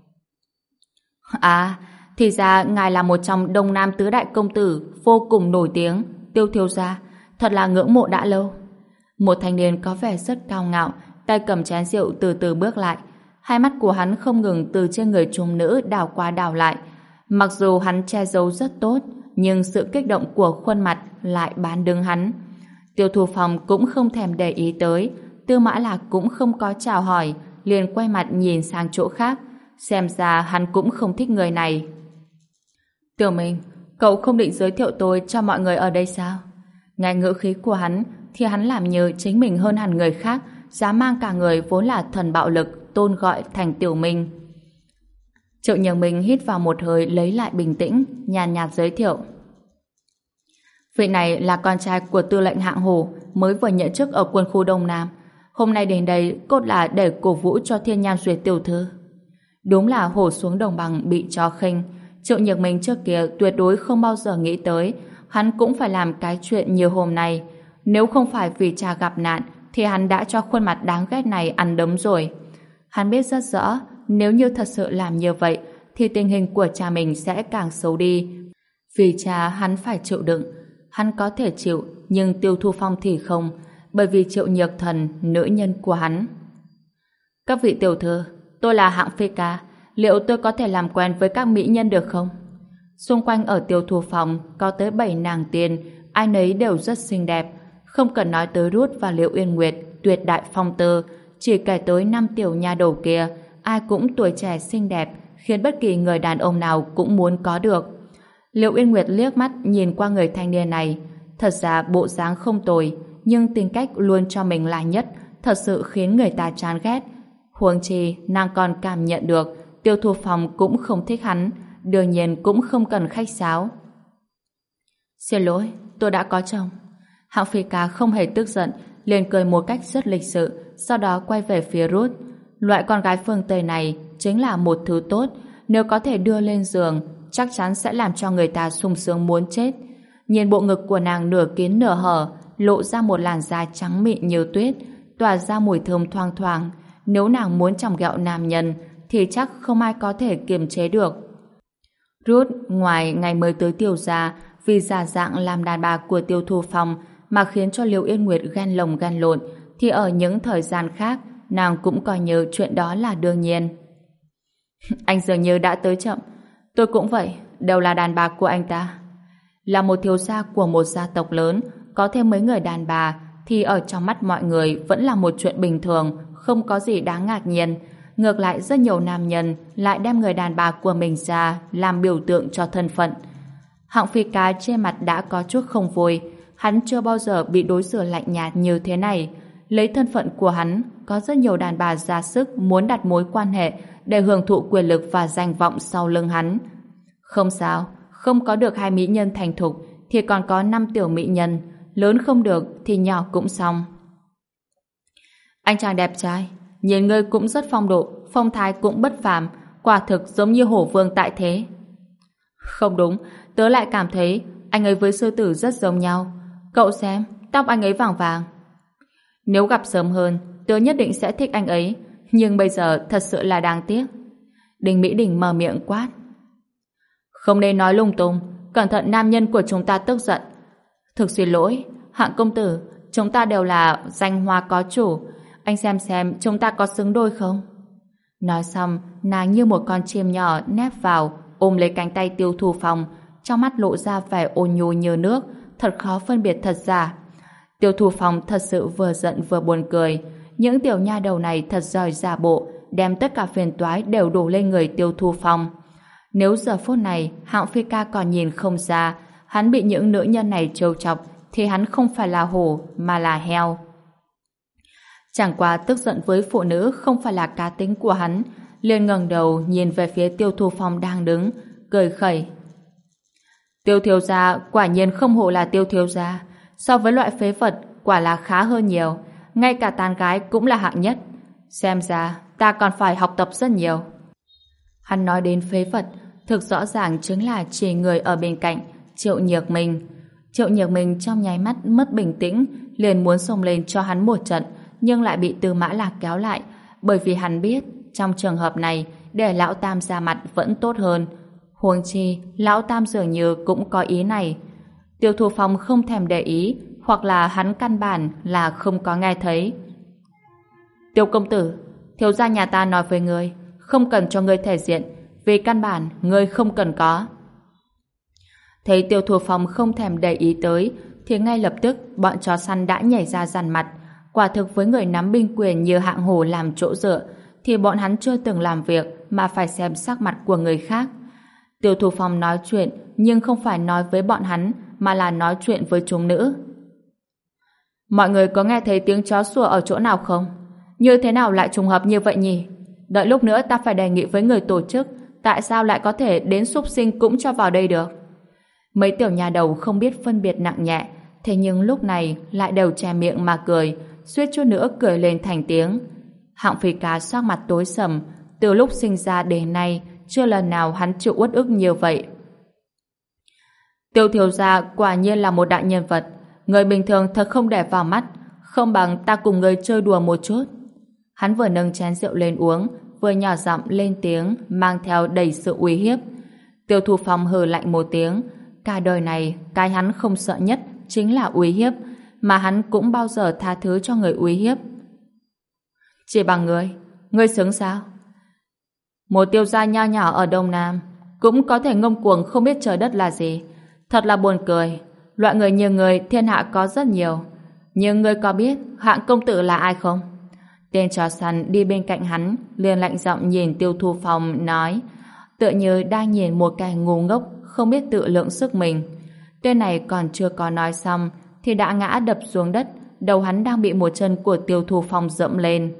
À, thì ra ngài là một trong Đông Nam tứ đại công tử vô cùng nổi tiếng, Tiêu thiếu gia, thật là ngưỡng mộ đã lâu. Một thanh niên có vẻ rất cao ngạo, tay cầm chén rượu từ từ bước lại. Hai mắt của hắn không ngừng từ trên người trung nữ đảo qua đảo lại. Mặc dù hắn che giấu rất tốt, nhưng sự kích động của khuôn mặt lại bán đứng hắn. Tiêu Thu Phong cũng không thèm để ý tới. Tư Mã Lạc cũng không có chào hỏi, liền quay mặt nhìn sang chỗ khác. Xem ra hắn cũng không thích người này. Tiểu Minh, cậu không định giới thiệu tôi cho mọi người ở đây sao? Nghe ngữ khí của hắn thì hắn làm như chính mình hơn hẳn người khác, dám mang cả người vốn là thần bạo lực tôn gọi thành Tiểu Minh. Triệu Nhược Minh hít vào một hơi lấy lại bình tĩnh, nhàn nhạt giới thiệu. Vị này là con trai của tư lệnh Hạng Hồ, mới vừa nhận chức ở quân khu Đông Nam. Hôm nay đến đây cốt là để cổ vũ cho Thiên Nhan Duyệt tiểu thư. Đúng là hổ xuống đồng bằng bị chó khinh. Triệu Nhược Minh trước kia tuyệt đối không bao giờ nghĩ tới hắn cũng phải làm cái chuyện như hôm nay. Nếu không phải vì cha gặp nạn thì hắn đã cho khuôn mặt đáng ghét này ăn đấm rồi. Hắn biết rất rõ nếu như thật sự làm như vậy thì tình hình của cha mình sẽ càng xấu đi. Vì cha hắn phải chịu đựng. Hắn có thể chịu nhưng Tiêu Thu Phong thì không, bởi vì Triệu Nhược Thần, nữ nhân của hắn. Các vị tiểu thư, tôi là hạng phi ca, liệu tôi có thể làm quen với các mỹ nhân được không? Xung quanh ở Tiêu Thu Phong có tới 7 nàng tiên, ai nấy đều rất xinh đẹp. Không cần nói tới Ruth và Liễu Uyên Nguyệt, tuyệt đại phong tư, chỉ kể tới 5 tiểu nha đầu kia, ai cũng tuổi trẻ xinh đẹp, khiến bất kỳ người đàn ông nào cũng muốn có được. Liễu Uyên Nguyệt liếc mắt nhìn qua người thanh niên này, thật ra bộ dáng không tồi, nhưng tính cách luôn cho mình là nhất, thật sự khiến người ta chán ghét. Huống chi, nàng còn cảm nhận được Tiêu Thu Phong cũng không thích hắn, đương nhiên cũng không cần khách sáo. Xin lỗi, tôi đã có chồng. Hạng Phi Ca không hề tức giận, liền cười một cách rất lịch sự, sau đó quay về phía Ruth. Loại con gái phương Tây này chính là một thứ tốt, nếu có thể đưa lên giường, chắc chắn sẽ làm cho người ta sung sướng muốn chết. Nhìn bộ ngực của nàng nửa kín nửa hở, lộ ra một làn da trắng mịn như tuyết, tỏa ra mùi thơm thoang thoảng. Nếu nàng muốn chọc ghẹo nam nhân, thì chắc không ai có thể kiềm chế được. Ruth, ngoài ngày mới tới Tiêu gia, vì giả dạng làm đàn bà của Tiêu Thu Phong mà khiến cho Liễu Yên Nguyệt gan lồng gan lộn, thì ở những thời gian khác, nàng cũng coi như chuyện đó là đương nhiên. Anh dường như đã tới chậm. Tôi cũng vậy, đều là đàn bà của anh ta. Là một thiếu gia của một gia tộc lớn, có thêm mấy người đàn bà thì ở trong mắt mọi người vẫn là một chuyện bình thường, không có gì đáng ngạc nhiên. Ngược lại rất nhiều nam nhân lại đem người đàn bà của mình ra làm biểu tượng cho thân phận. Hạng Phi Ca trên mặt đã có chút không vui, hắn chưa bao giờ bị đối xử lạnh nhạt như thế này. Lấy thân phận của hắn, có rất nhiều đàn bà ra sức muốn đặt mối quan hệ để hưởng thụ quyền lực và danh vọng sau lưng hắn. Không sao, không có được 2 mỹ nhân thành thục thì còn có 5 tiểu mỹ nhân, lớn không được thì nhỏ cũng xong. Anh chàng đẹp trai, nhìn ngươi cũng rất phong độ, phong thái cũng bất phàm, quả thực giống như hổ vương tại thế. Không đúng, tớ lại cảm thấy anh ấy với sư tử rất giống nhau. Cậu xem, tóc anh ấy vàng vàng. Nếu gặp sớm hơn, tớ nhất định sẽ thích anh ấy, nhưng bây giờ thật sự là đáng tiếc. Đinh Mỹ Đình mở miệng quát. Không nên nói lung tung, cẩn thận nam nhân của chúng ta tức giận. Thực xin lỗi, Hạng công tử, chúng ta đều là danh hoa có chủ, anh xem chúng ta có xứng đôi không? Nói xong, nàng như một con chim nhỏ nép vào, ôm lấy cánh tay Tiêu Thu Phong, trong mắt lộ ra vẻ ôn nhu như nước, thật khó phân biệt thật giả. Tiêu Thu Phong thật sự vừa giận vừa buồn cười. Những tiểu nha đầu này thật giỏi giả bộ, đem tất cả phiền toái đều đổ lên người Tiêu Thu Phong. Nếu giờ phút này Hạng Phi Ca còn nhìn không ra hắn bị những nữ nhân này trêu chọc thì hắn không phải là hổ mà là heo. Chẳng qua tức giận với phụ nữ không phải là cá tính của hắn, liền ngẩng đầu nhìn về phía Tiêu Thu Phong đang đứng, cười khẩy. Tiêu thiếu gia quả nhiên không hổ là Tiêu thiếu gia, so với loại phế vật quả là khá hơn nhiều, ngay cả tán gái cũng là hạng nhất. Xem ra ta còn phải học tập rất nhiều. Hắn nói đến phế vật, thực rõ ràng chính là chỉ người ở bên cạnh, Triệu Nhược Minh. Triệu Nhược Minh trong nháy mắt mất bình tĩnh, liền muốn xông lên cho hắn một trận, nhưng lại bị Tư Mã Lạc kéo lại, bởi vì hắn biết trong trường hợp này để Lão Tam ra mặt vẫn tốt hơn. Huống chi Lão Tam dường như cũng có ý này. Tiêu Thu Phong không thèm để ý, hoặc là hắn căn bản là không có nghe thấy. Tiêu công tử, thiếu gia nhà ta nói với ngươi, không cần cho ngươi thể diện, vì căn bản ngươi không cần có. Thấy Tiêu Thu Phong không thèm để ý tới, thì ngay lập tức bọn chó săn đã nhảy ra dằn mặt. Quả thực với người nắm binh quyền như Hạng Hổ làm chỗ dựa, thì bọn hắn chưa từng làm việc mà phải xem sắc mặt của người khác. Tiêu Thu Phong nói chuyện, nhưng không phải nói với bọn hắn, mà là nói chuyện với chúng nữ. Mọi người có nghe thấy tiếng chó sủa ở chỗ nào không? Như thế nào lại trùng hợp như vậy nhỉ? Đợi lúc nữa ta phải đề nghị với người tổ chức, tại sao lại có thể đến súc sinh cũng cho vào đây được? Mấy tiểu nhà đầu không biết phân biệt nặng nhẹ, thế nhưng lúc này lại đều che miệng mà cười, suýt chút nữa cười lên thành tiếng. Hạng Phi Ca sắc mặt tối sầm, từ lúc sinh ra đến nay chưa lần nào hắn chịu uất ức như vậy. Tiêu thiếu gia quả nhiên là một đại nhân vật, người bình thường thật không để vào mắt, không bằng ta cùng người chơi đùa một chút. Hắn vừa nâng chén rượu lên uống, vừa nhỏ giọng lên tiếng, mang theo đầy sự uy hiếp. Tiêu Thu Phong hừ lạnh một tiếng, cả đời này cái hắn không sợ nhất chính là uy hiếp, mà hắn cũng bao giờ tha thứ cho người uy hiếp. Chỉ bằng ngươi xứng sao? Một tiêu gia nho nhỏ ở Đông Nam cũng có thể ngông cuồng không biết trời đất là gì. Thật là buồn cười. Loại người như người thiên hạ có rất nhiều. Nhưng ngươi có biết Hạng công tử là ai không? Tên chó săn đi bên cạnh hắn liền lạnh giọng nhìn Tiêu Thu Phong nói, tựa như đang nhìn một kẻ ngu ngốc không biết tự lượng sức mình. Tên này còn chưa có nói xong thì đã ngã đập xuống đất, đầu hắn đang bị một chân của Tiêu Thu Phong dẫm lên.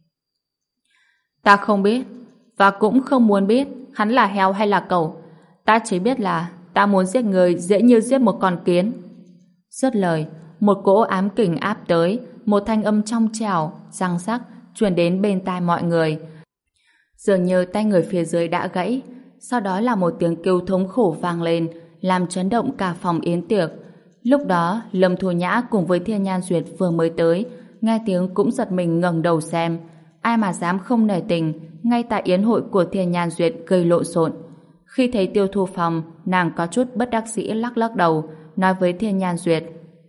Ta không biết và cũng không muốn biết hắn là heo hay là cẩu. Ta chỉ biết là ta muốn giết người dễ như giết một con kiến. Dứt lời, một cỗ ám kình áp tới, một thanh âm trong trẻo, răng sắc truyền đến bên tai mọi người. Dường như tay người phía dưới đã gãy, sau đó là một tiếng kêu thống khổ vang lên, làm chấn động cả phòng yến tiệc. Lúc đó, Lâm Thu Nhã cùng với Thiên Nhan Duyệt vừa mới tới, nghe tiếng cũng giật mình ngẩng đầu xem. Ai mà dám không nể tình, ngay tại yến hội của Thiên Nhan Duyệt gây lộn xộn. Khi thấy Tiêu Thu Phong, nàng có chút bất đắc dĩ lắc lắc đầu, nói với Thiên Nhan Duyệt.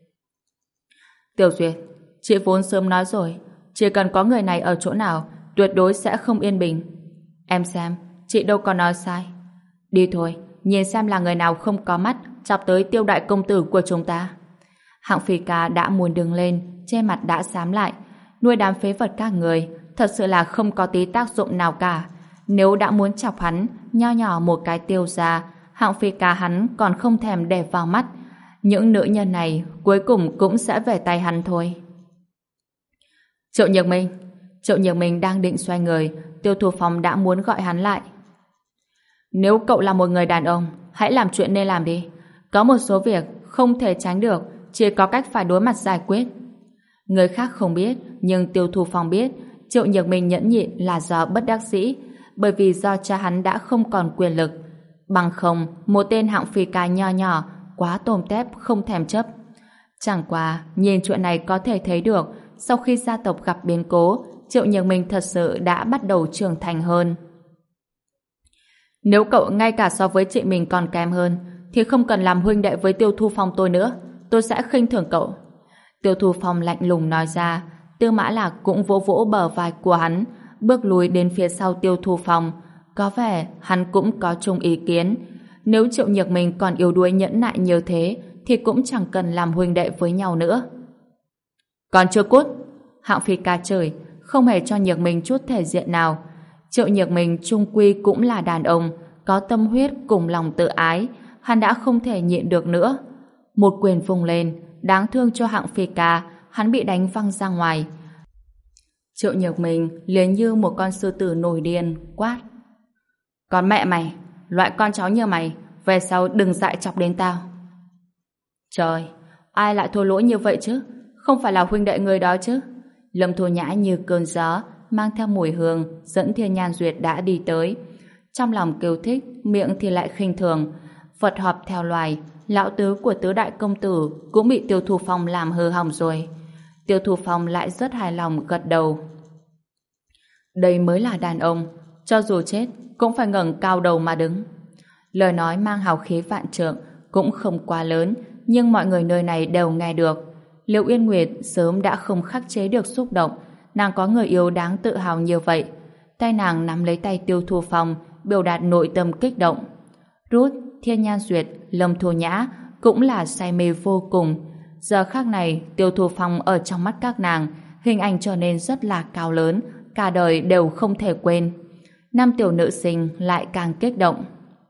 Tiểu Duyệt, chị vốn sớm nói rồi, chỉ cần có người này ở chỗ nào, tuyệt đối sẽ không yên bình. Em xem, chị đâu có nói sai. Đi thôi, nhìn xem là người nào không có mắt, chọc tới Tiêu đại công tử của chúng ta. Hạng Phi Ca đã muốn đứng lên, trên mặt đã xám lại. Nuôi đám phế vật các người, thật sự là không có tí tác dụng nào cả. Nếu đã muốn chọc hắn, nho nhỏ một cái Tiêu gia, Hạng Phi Ca hắn còn không thèm để vào mắt. Những nữ nhân này cuối cùng cũng sẽ về tay hắn thôi. Triệu Nhược Minh đang định xoay người, Tiêu Thu Phong đã muốn gọi hắn lại. Nếu cậu là một người đàn ông, hãy làm chuyện nên làm đi. Có một số việc không thể tránh được, chỉ có cách phải đối mặt giải quyết. Người khác không biết, nhưng Tiêu Thu Phong biết Triệu Nhược Minh nhẫn nhịn là do bất đắc dĩ, bởi vì do cha hắn đã không còn quyền lực. Bằng không, một tên Hạng Phi Ca nho nhỏ, quá tôm tép không thèm chấp. Chẳng qua, nhìn chuyện này có thể thấy được, sau khi gia tộc gặp biến cố, Triệu Nhược Minh thật sự đã bắt đầu trưởng thành hơn. Nếu cậu ngay cả so với chị mình còn kém hơn, thì không cần làm huynh đệ với Tiêu Thu Phong tôi nữa, tôi sẽ khinh thường cậu. Tiêu Thu Phong lạnh lùng nói ra. Tư Mã Lạc cũng vỗ vỗ bờ vai của hắn, bước lùi đến phía sau Tiêu Thu Phong. Có vẻ hắn cũng có chung ý kiến. Nếu Triệu Nhược Minh còn yếu đuối nhẫn nại như thế, thì cũng chẳng cần làm huynh đệ với nhau nữa. Còn chưa cút! Hạng Phi Ca chửi, không hề cho Nhược Minh chút thể diện nào. Triệu Nhược Minh chung quy cũng là đàn ông, có tâm huyết cùng lòng tự ái, hắn đã không thể nhịn được nữa. Một quyền vung lên, đáng thương cho Hạng Phi Ca, hắn bị đánh văng ra ngoài. Triệu Nhược Minh liền như một con sư tử nổi điên, quát. Còn mẹ mày, loại con cháu như mày, về sau đừng dại chọc đến tao. Trời, ai lại thua lỗ như vậy chứ? Không phải là huynh đệ người đó chứ? Lâm Thu Nhã như cơn gió, mang theo mùi hương, dẫn Thiên Nhan Duyệt đã đi tới. Trong lòng kêu thích, miệng thì lại khinh thường. Phật họp theo loài, lão tứ của tứ đại công tử cũng bị Tiêu Thu Phong làm hư hỏng rồi. Tiêu Thu Phong lại rất hài lòng gật đầu. Đây mới là đàn ông, cho dù chết cũng phải ngẩng cao đầu mà đứng. Lời nói mang hào khí vạn trượng, cũng không quá lớn, nhưng mọi người nơi này đều nghe được. Liễu Uyên Nguyệt sớm đã không khắc chế được xúc động, nàng có người yêu đáng tự hào như vậy. Tay nàng nắm lấy tay Tiêu Thu Phong, biểu đạt nội tâm kích động. Ruth, Thiên Nhan Duyệt, Lâm Thu Nhã cũng là say mê vô cùng. Giờ khắc này, Tiêu Thu Phong ở trong mắt các nàng, hình ảnh trở nên rất là cao lớn, cả đời đều không thể quên. Nam tiểu nữ sinh lại càng kích động.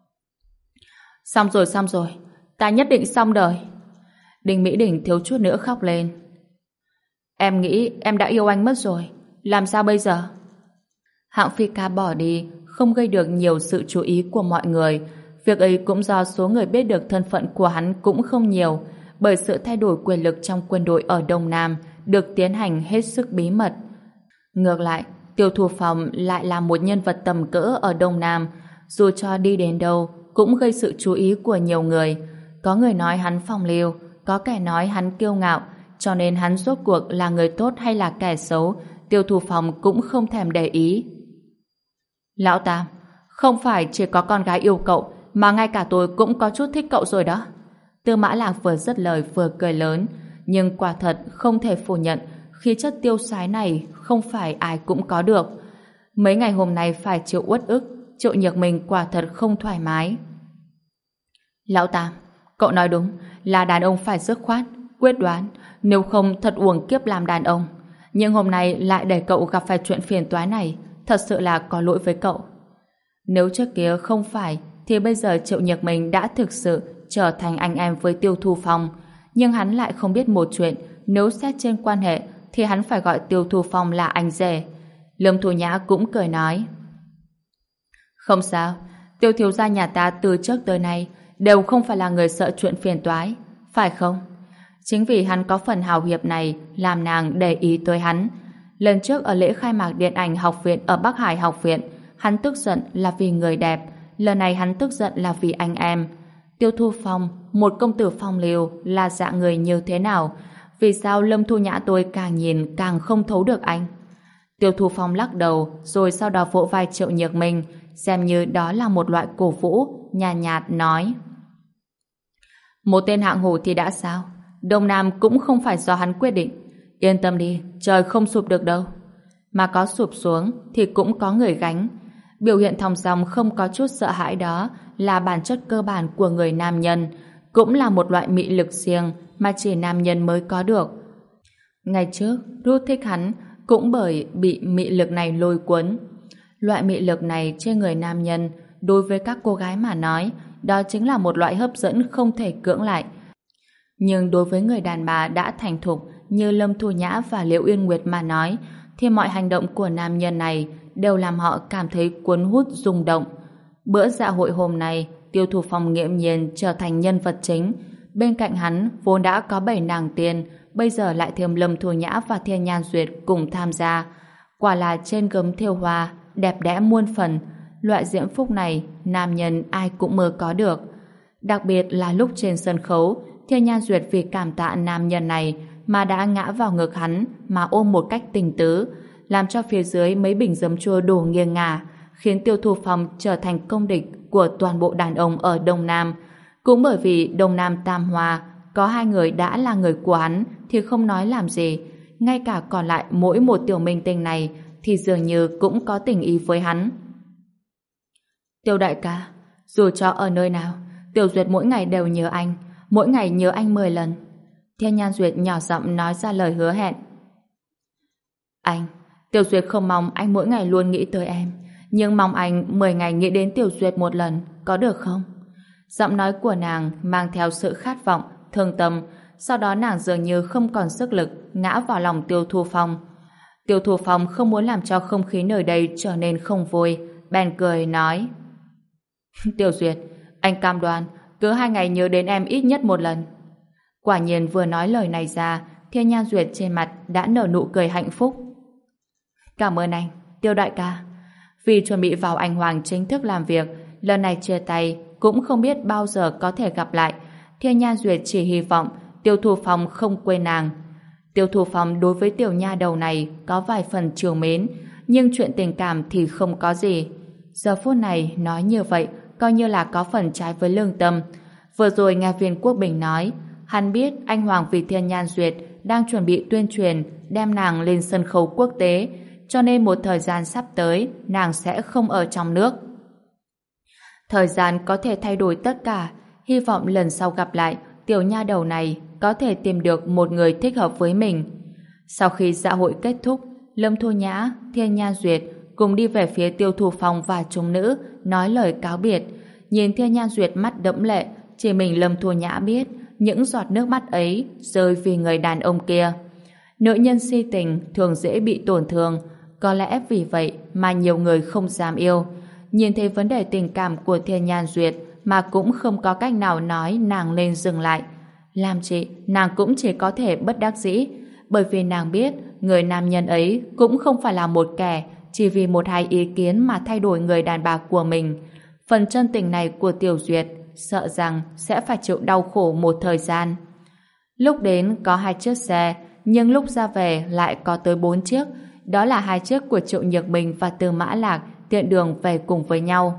Xong rồi, ta nhất định xong đời. Đinh Mỹ Đình thiếu chút nữa khóc lên. Em nghĩ em đã yêu anh mất rồi, làm sao bây giờ? Hạng Phi Ca bỏ đi, không gây được nhiều sự chú ý của mọi người. Việc ấy cũng do số người biết được thân phận của hắn cũng không nhiều, bởi sự thay đổi quyền lực trong quân đội ở Đông Nam được tiến hành hết sức bí mật. Ngược lại, Tiêu Thu Phong lại là một nhân vật tầm cỡ ở Đông Nam, dù cho đi đến đâu cũng gây sự chú ý của nhiều người. Có người nói hắn phong lưu, có kẻ nói hắn kiêu ngạo, cho nên hắn rốt cuộc là người tốt hay là kẻ xấu, Tiêu Thu Phong cũng không thèm để ý. Lão Tam, không phải chỉ có con gái yêu cậu, mà ngay cả tôi cũng có chút thích cậu rồi đó. Tư Mã Lạc vừa dứt lời vừa cười lớn, nhưng quả thật không thể phủ nhận khí chất tiêu sái này không phải ai cũng có được. Mấy ngày hôm nay phải chịu uất ức, Triệu Nhược Minh quả thật không thoải mái. Lão Tam, cậu nói đúng, là đàn ông phải dứt khoát, quyết đoán, nếu không thật uổng kiếp làm đàn ông. Nhưng hôm nay lại để cậu gặp phải chuyện phiền toái này, thật sự là có lỗi với cậu. Nếu trước kia không phải, thì bây giờ Triệu Nhược Minh đã thực sự trở thành anh em với Tiêu Thu Phong. Nhưng hắn lại không biết một chuyện, nếu xét trên quan hệ, thì hắn phải gọi Tiêu Thu Phong là anh rể. Lâm Thu Nhã cũng cười nói. Không sao, Tiêu thiếu gia nhà ta từ trước tới nay đều không phải là người sợ chuyện phiền toái, phải không? Chính vì hắn có phần hào hiệp này làm nàng để ý tới hắn. Lần trước ở lễ khai mạc điện ảnh học viện ở Bắc Hải học viện, hắn tức giận là vì người đẹp, lần này hắn tức giận là vì anh em. Tiêu Thu Phong, một công tử phong lưu, là dạng người như thế nào? Vì sao Lâm Thu Nhã tôi càng nhìn càng không thấu được anh? Tiêu Thu Phong lắc đầu, rồi sau đó vỗ vai Triệu Nhược Minh, xem như đó là một loại cổ vũ, nhàn nhạt nói. Một tên hạng hổ thì đã sao? Đông Nam cũng không phải do hắn quyết định. Yên tâm đi, trời không sụp được đâu. Mà có sụp xuống thì cũng có người gánh. Biểu hiện thong dong không có chút sợ hãi đó là bản chất cơ bản của người nam nhân, cũng là một loại mị lực riêng mà chỉ nam nhân mới có được. Ngày trước, Ruth thích hắn cũng bởi bị mị lực này lôi cuốn. Loại mị lực này trên người nam nhân đối với các cô gái mà nói, đó chính là một loại hấp dẫn không thể cưỡng lại. Nhưng đối với người đàn bà đã thành thục như Lâm Thu Nhã và Liễu Uyên Nguyệt mà nói, thì mọi hành động của nam nhân này đều làm họ cảm thấy cuốn hút rung động. Bữa dạ hội hôm nay, Tiêu Thu Phong nghiễm nhiên trở thành nhân vật chính. Bên cạnh hắn vốn đã có 7 nàng tiên, bây giờ lại thêm Lâm Thu Nhã và Thiên Nhan Duyệt cùng tham gia. Quả là trên gấm thêu hoa, đẹp đẽ muôn phần. Loại diễm phúc này, nam nhân ai cũng mơ có được. Đặc biệt là lúc trên sân khấu, Thiên Nhan Duyệt vì cảm tạ nam nhân này mà đã ngã vào ngực hắn mà ôm một cách tình tứ, làm cho phía dưới mấy bình giấm chua đổ nghiêng ngả, khiến Tiêu Thu Phong trở thành công địch của toàn bộ đàn ông ở Đông Nam. Cũng bởi vì Đông Nam tam hoa có 2 người đã là người của hắn thì không nói làm gì, ngay cả còn lại mỗi một tiểu minh tinh này thì dường như cũng có tình ý với hắn. Tiêu đại ca, dù cho ở nơi nào, Tiểu Duyệt mỗi ngày đều nhớ anh, mỗi ngày nhớ anh 10 lần. Thiên Nhan Duyệt nhỏ giọng nói ra lời hứa hẹn. Anh, Tiểu Duyệt không mong anh mỗi ngày luôn nghĩ tới em, nhưng mong anh 10 ngày nghĩ đến Tiểu Duyệt một lần, có được không? Giọng nói của nàng mang theo sự khát vọng, thương tâm, sau đó nàng dường như không còn sức lực, ngã vào lòng Tiêu Thu Phong. Tiêu Thu Phong không muốn làm cho không khí nơi đây trở nên không vui, bèn cười nói. Tiểu Duyệt, anh cam đoan, cứ 2 ngày nhớ đến em ít nhất một lần. Quả nhiên vừa nói lời này ra, Thiên Nhan Duyệt trên mặt đã nở nụ cười hạnh phúc. Cảm ơn anh, Tiêu đại ca. Vì chuẩn bị vào Anh Hoàng chính thức làm việc, lần này chia tay cũng không biết bao giờ có thể gặp lại. Thiên Nhan Duyệt chỉ hy vọng Tiêu Thu Phong không quên nàng. Tiêu Thu Phong đối với tiểu nha đầu này có vài phần trìu mến, nhưng chuyện tình cảm thì không có gì. Giờ phút này nói như vậy coi như là có phần trái với lương tâm. Vừa rồi nghe Viên Quốc Bình nói, hắn biết anh Hoàng vì Thiên Nhan Duyệt đang chuẩn bị tuyên truyền đem nàng lên sân khấu quốc tế, cho nên một thời gian sắp tới nàng sẽ không ở trong nước. Thời gian có thể thay đổi tất cả, hy vọng lần sau gặp lại tiểu nha đầu này có thể tìm được một người thích hợp với mình. Sau khi dạ hội kết thúc, Lâm Thu Nhã, Thiên Nhan Duyệt cùng đi về phía Tiêu Thu Phong và chúng nữ nói lời cáo biệt. Nhìn Thiên Nhan Duyệt mắt đẫm lệ, chỉ mình Lâm Thu Nhã biết những giọt nước mắt ấy rơi vì người đàn ông kia. Nữ nhân si tình thường dễ bị tổn thương, có lẽ vì vậy mà nhiều người không dám yêu. Nhìn thấy vấn đề tình cảm của Thiên Nhan Duyệt mà cũng không có cách nào nói nàng nên dừng lại. Làm chị, nàng cũng chỉ có thể bất đắc dĩ. bởi vì nàng biết người nam nhân ấy cũng không phải là một kẻ chỉ vì một hai ý kiến mà thay đổi người đàn bà của mình. Phần chân tình này của Tiểu Duyệt sợ rằng sẽ phải chịu đau khổ một thời gian. Lúc đến có 2 chiếc xe, nhưng lúc ra về lại có tới 4 chiếc. Đó là 2 chiếc của Triệu Nhược Minh và Tư Mã Lạc tiện đường về cùng với nhau.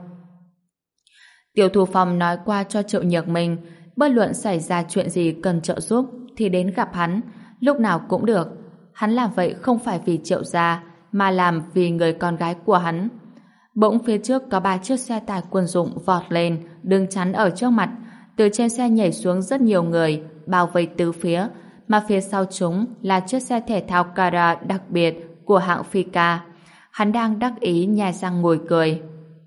Tiêu Thu Phong nói qua cho Triệu Nhược Minh, bất luận xảy ra chuyện gì cần trợ giúp thì đến gặp hắn, lúc nào cũng được. Hắn làm vậy không phải vì Triệu gia, mà làm vì người con gái của hắn. Bỗng phía trước có 3 chiếc xe tải quân dụng vọt lên, đứng chắn ở trước mặt. Từ trên xe nhảy xuống rất nhiều người, bao vây tứ phía, mà phía sau chúng là chiếc xe thể thao Cara đặc biệt của hãng Fika. Hắn đang đắc ý nhè răng ngồi cười.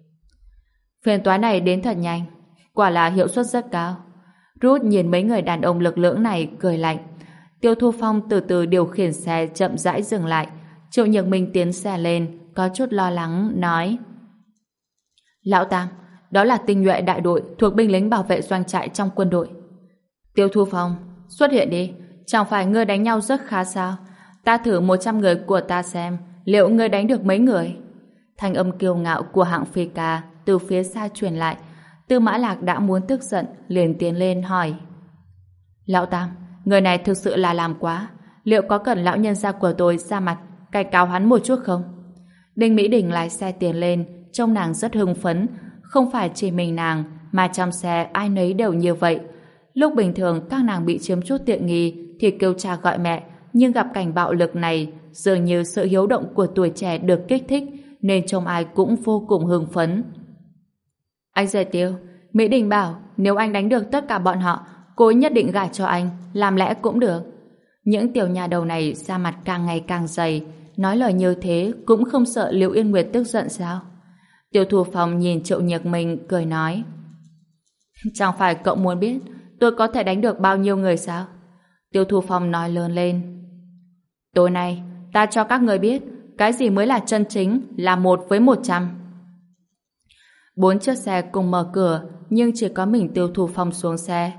Phiền toái này đến thật nhanh, quả là hiệu suất rất cao. Ruth nhìn mấy người đàn ông lực lưỡng này cười lạnh. Tiêu Thu Phong từ từ điều khiển xe chậm rãi dừng lại. Triệu Nhược Minh tiến xe lên, có chút lo lắng, nói: Lão Tam, đó là tinh nhuệ đại đội thuộc binh lính bảo vệ doanh trại trong quân đội. Tiêu Thu Phong, xuất hiện đi, chẳng phải ngươi đánh nhau rất khá sao? Ta thử 100 người của ta xem, liệu ngươi đánh được mấy người? Thanh âm kiêu ngạo của hạng Fika từ phía xa truyền lại. Tư Mã Lạc đã muốn tức giận, liền tiến lên hỏi: Lão Tam, người này thực sự là làm quá, liệu có cần lão nhân gia của tôi ra mặt cai cáo hắn một chút không? Đinh Mỹ Đình lái xe tiến lên, trông nàng rất hưng phấn. Không phải chỉ mình nàng, mà trong xe ai nấy đều như vậy. Lúc bình thường các nàng bị chiếm chút tiện nghi thì kêu cha gọi mẹ, nhưng gặp cảnh bạo lực này, dường như sự hiếu động của tuổi trẻ được kích thích, nên trông ai cũng vô cùng hưng phấn. Anh Dệt Tiêu, Mỹ Đình bảo nếu anh đánh được tất cả bọn họ, cô ấy nhất định gả cho anh, làm lẽ cũng được. Những tiểu nhà đầu này da mặt càng ngày càng dày, nói lời như thế cũng không sợ Liễu Yên Nguyệt tức giận sao? Tiêu Thu Phong nhìn Triệu Nhược Minh cười nói: Chẳng phải cậu muốn biết tôi có thể đánh được bao nhiêu người sao? Tiêu Thu Phong nói lớn lên: Tối nay ta cho các người biết cái gì mới là chân chính là 1 với 100. 4 chiếc xe cùng mở cửa, nhưng chỉ có mình Tiêu Thu Phong xuống xe.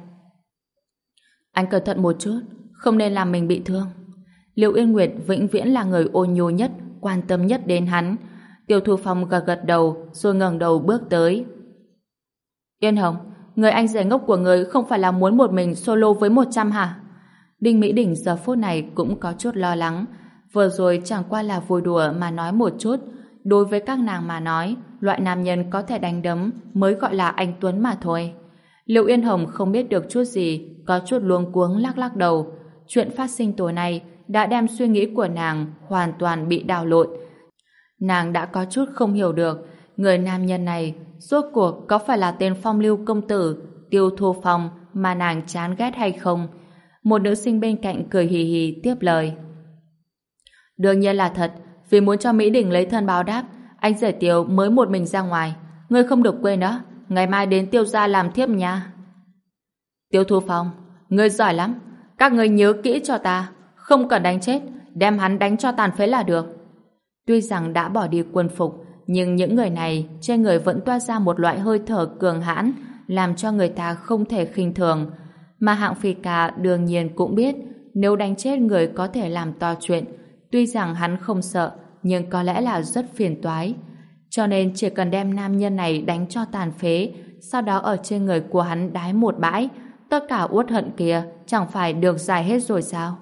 Anh cẩn thận một chút, không nên làm mình bị thương. Liễu Yên Nguyệt vĩnh viễn là người ôn nhu nhất, quan tâm nhất đến hắn. Tiêu Thu Phong gật gật đầu, rồi ngẩng đầu bước tới. Yên Hồng, người anh rể ngốc của người không phải là muốn một mình solo với 100 hả? Đinh Mỹ Đình giờ phút này cũng có chút lo lắng. Vừa rồi chẳng qua là vui đùa mà nói một chút. Đối với các nàng mà nói, loại nam nhân có thể đánh đấm mới gọi là anh Tuấn mà thôi. Liễu Yên Hồng không biết được chút gì, có chút luống cuống lắc lắc đầu. Chuyện phát sinh tối nay đã đem suy nghĩ của nàng hoàn toàn bị đảo lộn. Nàng đã có chút không hiểu được người nam nhân này rốt cuộc có phải là tên phong lưu công tử Tiêu Thu Phong mà nàng chán ghét hay không. Một nữ sinh bên cạnh cười hì hì tiếp lời: Đương nhiên là thật, vì muốn cho Mỹ Đình lấy thân báo đáp, anh rể Tiêu mới một mình ra ngoài. Ngươi không được quên đó, ngày mai đến Tiêu gia làm thiếp nha. Tiêu Thu Phong, ngươi giỏi lắm, các ngươi nhớ kỹ cho ta, không cần đánh chết, đem hắn đánh cho tàn phế là được. Tuy rằng đã bỏ đi quân phục, nhưng những người này trên người vẫn toát ra một loại hơi thở cường hãn, làm cho người ta không thể khinh thường. Mà hạng Fika đương nhiên cũng biết, nếu đánh chết người có thể làm to chuyện. Tuy rằng hắn không sợ, nhưng có lẽ là rất phiền toái. Cho nên chỉ cần đem nam nhân này đánh cho tàn phế, sau đó ở trên người của hắn đái một bãi, tất cả uất hận kia chẳng phải được giải hết rồi sao?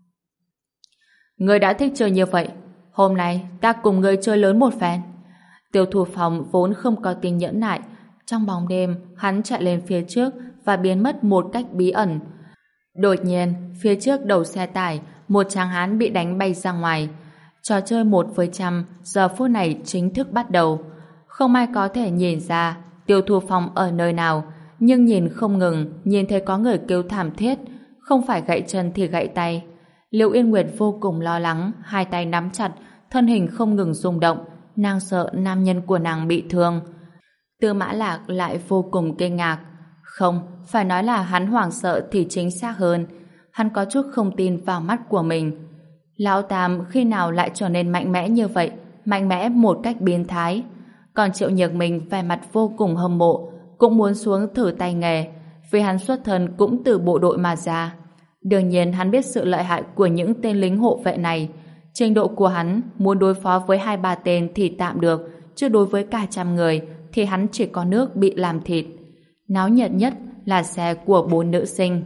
Ngươi đã thích chơi như vậy, hôm nay ta cùng ngươi chơi lớn một phen. Tiêu Thu Phong vốn không có tính nhẫn nại. Trong bóng đêm, hắn chạy lên phía trước và biến mất một cách bí ẩn. Đột nhiên, phía trước đầu xe tải, một tráng hán bị đánh bay ra ngoài. Trò chơi 1 với trăm giờ phút này chính thức bắt đầu. Không ai có thể nhìn ra Tiêu Thu Phong ở nơi nào, nhưng nhìn không ngừng, nhìn thấy có người kêu thảm thiết, không phải gãy chân thì gãy tay. Liễu Yên Nguyệt vô cùng lo lắng, hai tay nắm chặt, thân hình không ngừng rung động, nàng sợ nam nhân của nàng bị thương. Tư Mã Lạc lại vô cùng kinh ngạc. Không, phải nói là hắn hoảng sợ thì chính xác hơn. Hắn có chút không tin vào mắt của mình. Lão Tam khi nào lại trở nên mạnh mẽ như vậy, mạnh mẽ một cách biến thái. Còn Triệu Nhược Minh vẻ mặt vô cùng hâm mộ, cũng muốn xuống thử tay nghề, vì hắn xuất thân cũng từ bộ đội mà ra. Đương nhiên hắn biết sự lợi hại của những tên lính hộ vệ này. Trình độ của hắn muốn đối phó với 2-3 tên thì tạm được, chứ đối với cả trăm người thì hắn chỉ có nước bị làm thịt. Náo nhiệt nhất là xe của 4 nữ sinh.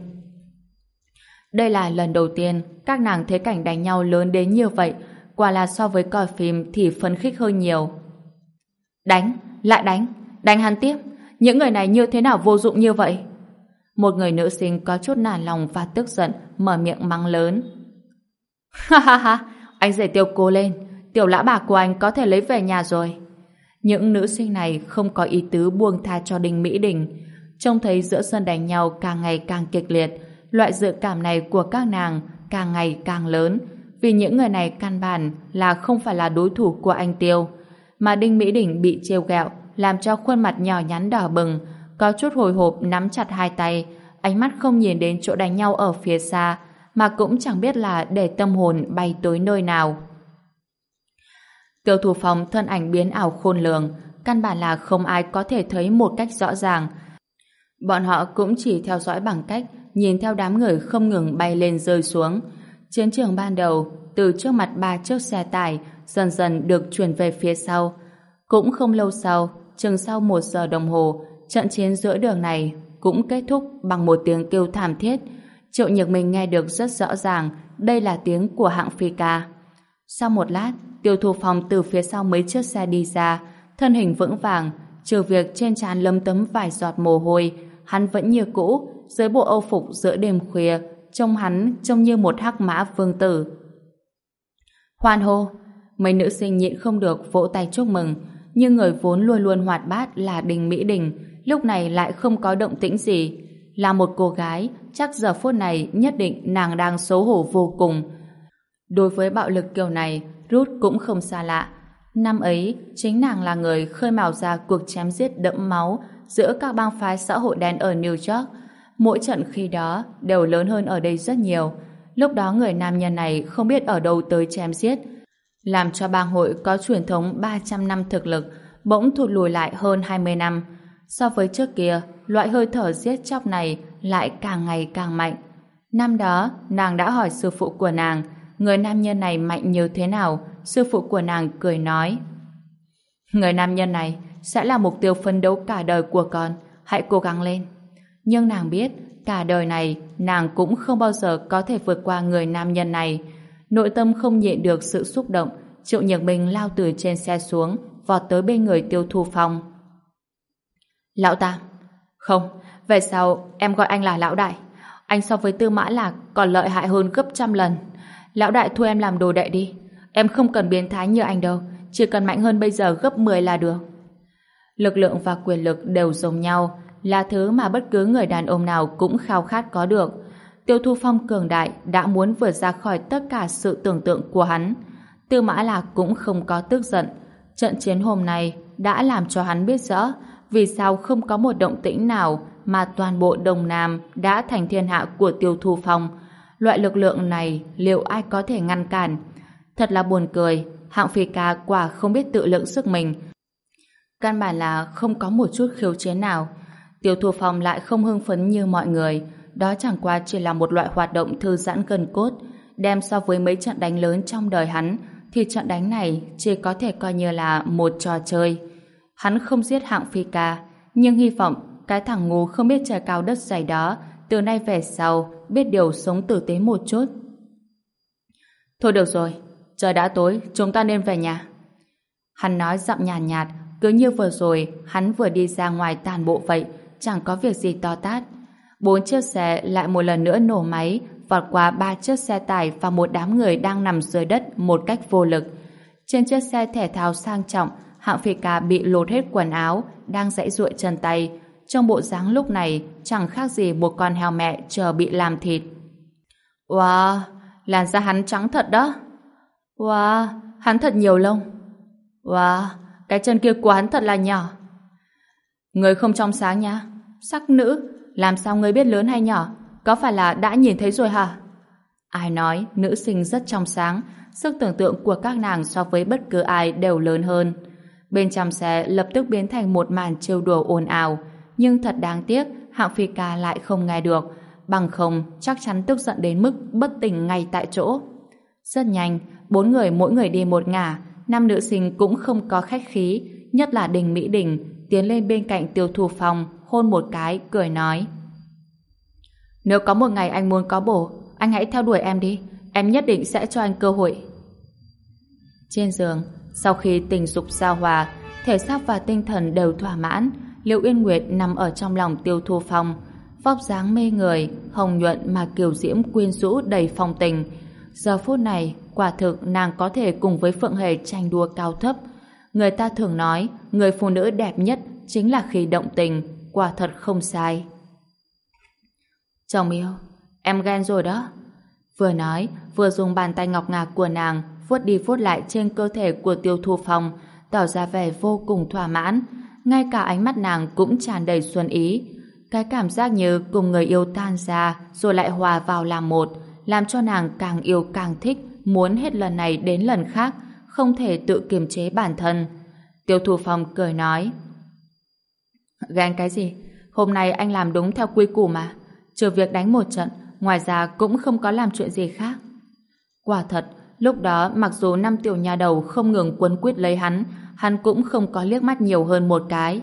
Đây là lần đầu tiên các nàng thấy cảnh đánh nhau lớn đến như vậy, quả là so với coi phim thì phấn khích hơn nhiều. Đánh, lại đánh, đánh hắn tiếp. Những người này như thế nào vô dụng như vậy? Một người nữ sinh có chút nản lòng và tức giận, mở miệng mắng lớn. Ha ha ha, anh rể Tiêu cố lên, tiểu lão bà của anh có thể lấy về nhà rồi. Những nữ sinh này không có ý tứ buông tha cho Đinh Mỹ Đình. Trông thấy giữa sân đánh nhau càng ngày càng kịch liệt, loại dự cảm này của các nàng càng ngày càng lớn, vì những người này căn bản là không phải là đối thủ của anh Tiêu. Mà Đinh Mỹ Đình bị trêu ghẹo làm cho khuôn mặt nhỏ nhắn đỏ bừng, có chút hồi hộp nắm chặt hai tay, ánh mắt không nhìn đến chỗ đánh nhau ở phía xa, mà cũng chẳng biết là để tâm hồn bay tới nơi nào. Tiêu Thu Phong thân ảnh biến ảo khôn lường, căn bản là không ai có thể thấy một cách rõ ràng. Bọn họ cũng chỉ theo dõi bằng cách nhìn theo đám người không ngừng bay lên rơi xuống. Chiến trường ban đầu, từ trước mặt 3 chiếc xe tải, dần dần được chuyển về phía sau. Cũng không lâu sau, chừng sau 1 giờ đồng hồ, trận chiến giữa đường này cũng kết thúc bằng một tiếng kêu thảm thiết. Triệu Nhược Minh nghe được rất rõ ràng, đây là tiếng của hạng phi ca. Sau một lát, Tiêu Thu Phong từ phía sau mấy chiếc xe đi ra, thân hình vững vàng, trừ việc trên trán lấm tấm vài giọt mồ hôi, hắn vẫn như cũ, dưới bộ âu phục giữa đêm khuya, trông hắn trông như một hắc mã vương tử. Hoan hô! Mấy nữ sinh nhịn không được vỗ tay chúc mừng, nhưng người vốn luôn luôn hoạt bát là Đinh Mỹ Đình, lúc này lại không có động tĩnh gì. Là một cô gái, chắc giờ phút này nhất định nàng đang xấu hổ vô cùng. Đối với bạo lực kiểu này, Ruth cũng không xa lạ. Năm ấy, chính nàng là người khơi mào ra cuộc chém giết đẫm máu giữa các bang phái xã hội đen ở New York. Mỗi trận khi đó đều lớn hơn ở đây rất nhiều. Lúc đó người nam nhân này không biết ở đâu tới chém giết, làm cho bang hội có truyền thống 300 năm thực lực bỗng thụt lùi lại hơn 20 năm. So với trước kia, loại hơi thở giết chóc này lại càng ngày càng mạnh. Năm đó, nàng đã hỏi sư phụ của nàng, người nam nhân này mạnh như thế nào. Sư phụ của nàng cười nói, người nam nhân này sẽ là mục tiêu phấn đấu cả đời của con, hãy cố gắng lên. Nhưng nàng biết, cả đời này nàng cũng không bao giờ có thể vượt qua người nam nhân này. Nội tâm không nhịn được sự xúc động, Triệu Nhược Minh lao từ trên xe xuống, vọt tới bên người Tiêu Thu Phong. Lão Tam. Không, về sau em gọi anh là Lão Đại. Anh so với Tư Mã Lạc còn lợi hại hơn gấp trăm lần. Lão Đại thu em làm đồ đệ đi. Em không cần biến thái như anh đâu, chỉ cần mạnh hơn bây giờ gấp 10 là được. Lực lượng và quyền lực đều giống nhau, là thứ mà bất cứ người đàn ông nào cũng khao khát có được. Tiêu Thu Phong cường đại đã muốn vượt ra khỏi tất cả sự tưởng tượng của hắn. Tư Mã Lạc cũng không có tức giận. Trận chiến hôm nay đã làm cho hắn biết rõ vì sao không có một động tĩnh nào mà toàn bộ Đông Nam đã thành thiên hạ của Tiêu Thu Phong. Loại lực lượng này liệu ai có thể ngăn cản? Thật là buồn cười, hạng phi ca quả không biết tự lượng sức mình. Căn bản là không có một chút khiêu chiến nào. Tiêu Thu Phong lại không hưng phấn như mọi người. Đó chẳng qua chỉ là một loại hoạt động thư giãn gân cốt. Đem so với mấy trận đánh lớn trong đời hắn, thì trận đánh này chỉ có thể coi như là một trò chơi. Hắn không giết hạng phi ca, nhưng hy vọng cái thằng ngu không biết trời cao đất dày đó từ nay về sau biết điều sống tử tế một chút. Thôi được rồi, trời đã tối, chúng ta nên về nhà. Hắn nói giọng nhàn nhạt, cứ như vừa rồi hắn vừa đi ra ngoài tàn bộ vậy, chẳng có việc gì to tát. 4 chiếc xe lại một lần nữa nổ máy, vọt qua 3 chiếc xe tải và một đám người đang nằm dưới đất một cách vô lực. Trên chiếc xe thể thao sang trọng, hạng phi ca bị lột hết quần áo, đang giãy giụa chân tay. Trong bộ dáng lúc này chẳng khác gì một con heo mẹ chờ bị làm thịt. Wow, làn da hắn trắng thật đó. Wow, hắn thật nhiều lông. Wow, cái chân kia của hắn thật là nhỏ. Người không trong sáng nha. Sắc nữ, làm sao người biết lớn hay nhỏ? Có phải là đã nhìn thấy rồi hả? Ai nói nữ sinh rất trong sáng, sức tưởng tượng của các nàng so với bất cứ ai đều lớn hơn. Bên trong xe lập tức biến thành một màn trêu đùa ồn ào, nhưng thật đáng tiếc hạng phi ca lại không nghe được. bằng không chắc chắn tức giận đến mức bất tỉnh ngay tại chỗ. Rất nhanh, bốn người mỗi người đi một ngả, nam nữ sinh cũng không có khách khí, nhất là Đình Mỹ Đình tiến lên bên cạnh Tiêu Thu Phong, hôn một cái, cười nói: nếu có một ngày anh muốn có bổ, anh hãy theo đuổi em đi, em nhất định sẽ cho anh cơ hội. Trên giường, sau khi tình dục giao hòa, thể xác và tinh thần đều thỏa mãn, Liễu Yên Nguyệt nằm ở trong lòng Tiêu Thu Phong, vóc dáng mê người, hồng nhuận mà kiều diễm quyến rũ đầy phong tình. Giờ phút này, quả thực nàng có thể cùng với Phượng Hề tranh đua cao thấp. Người ta thường nói, người phụ nữ đẹp nhất chính là khi động tình, quả thật không sai. Chồng yêu, em ghen rồi đó. Vừa nói, vừa dùng bàn tay ngọc ngà của nàng vuốt đi vuốt lại trên cơ thể của Tiêu Thu Phong, tỏ ra vẻ vô cùng thỏa mãn. Ngay cả ánh mắt nàng cũng tràn đầy xuân ý. Cái cảm giác như cùng người yêu tan ra rồi lại hòa vào làm một, làm cho nàng càng yêu càng thích, muốn hết lần này đến lần khác, không thể tự kiềm chế bản thân. Tiêu Thu Phong cười nói: ghen cái gì? Hôm nay anh làm đúng theo quy củ mà. Trừ việc đánh một trận, ngoài ra cũng không có làm chuyện gì khác. Quả thật, lúc đó mặc dù năm tiểu nha đầu không ngừng quấn quýt lấy hắn cũng không có liếc mắt nhiều hơn một cái.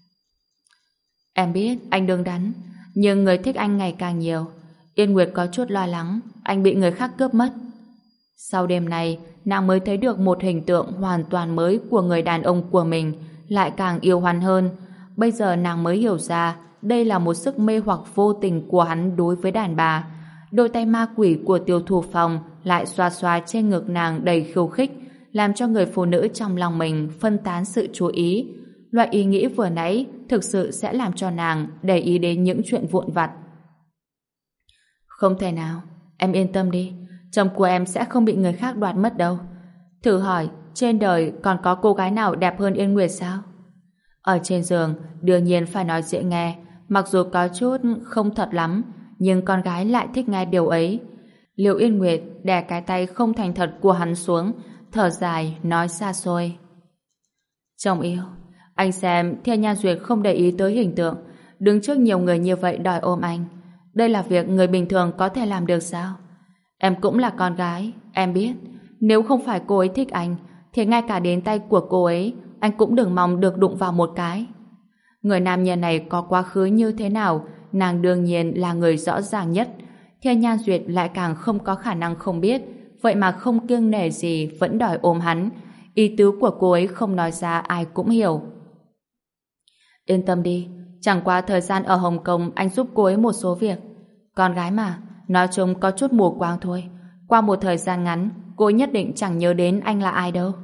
Em biết anh đứng đắn, nhưng người thích anh ngày càng nhiều. Yên Nguyệt có chút lo lắng anh bị người khác cướp mất. Sau đêm này, nàng mới thấy được một hình tượng hoàn toàn mới của người đàn ông của mình, lại càng yêu hắn hơn. Bây giờ nàng mới hiểu ra đây là một sức mê hoặc vô tình của hắn đối với đàn bà. Đôi tay ma quỷ của Tiêu Thu Phong lại xoa xoa trên ngực nàng đầy khiêu khích, làm cho người phụ nữ trong lòng mình phân tán sự chú ý. Loại ý nghĩ vừa nãy thực sự sẽ làm cho nàng để ý đến những chuyện vụn vặt. Không thể nào, em yên tâm đi, chồng của em sẽ không bị người khác đoạt mất đâu. Thử hỏi, trên đời còn có cô gái nào đẹp hơn Yên Nguyệt sao? Ở trên giường, đương nhiên phải nói dễ nghe, mặc dù có chút không thật lắm, nhưng con gái lại thích nghe điều ấy. Liễu Yên Nguyệt đè cái tay không thành thật của hắn xuống, thở dài, nói xa xôi: chồng yêu, anh xem Thiên Nhan Duyệt không để ý tới hình tượng, đứng trước nhiều người như vậy đòi ôm anh. Đây là việc người bình thường có thể làm được sao? Em cũng là con gái, em biết, nếu không phải cô ấy thích anh, thì ngay cả đến tay của cô ấy, anh cũng đừng mong được đụng vào một cái. Người nam nhân này có quá khứ như thế nào, nàng đương nhiên là người rõ ràng nhất. Thiên Nhan Duyệt lại càng không có khả năng không biết, vậy mà không kiêng nể gì vẫn đòi ôm hắn. Ý tứ của cô ấy không nói ra ai cũng hiểu. Yên tâm đi, chẳng qua thời gian ở Hồng Kông anh giúp cô ấy một số việc. Con gái mà, nói chung có chút mù quáng thôi. Qua một thời gian ngắn, cô ấy nhất định chẳng nhớ đến anh là ai đâu.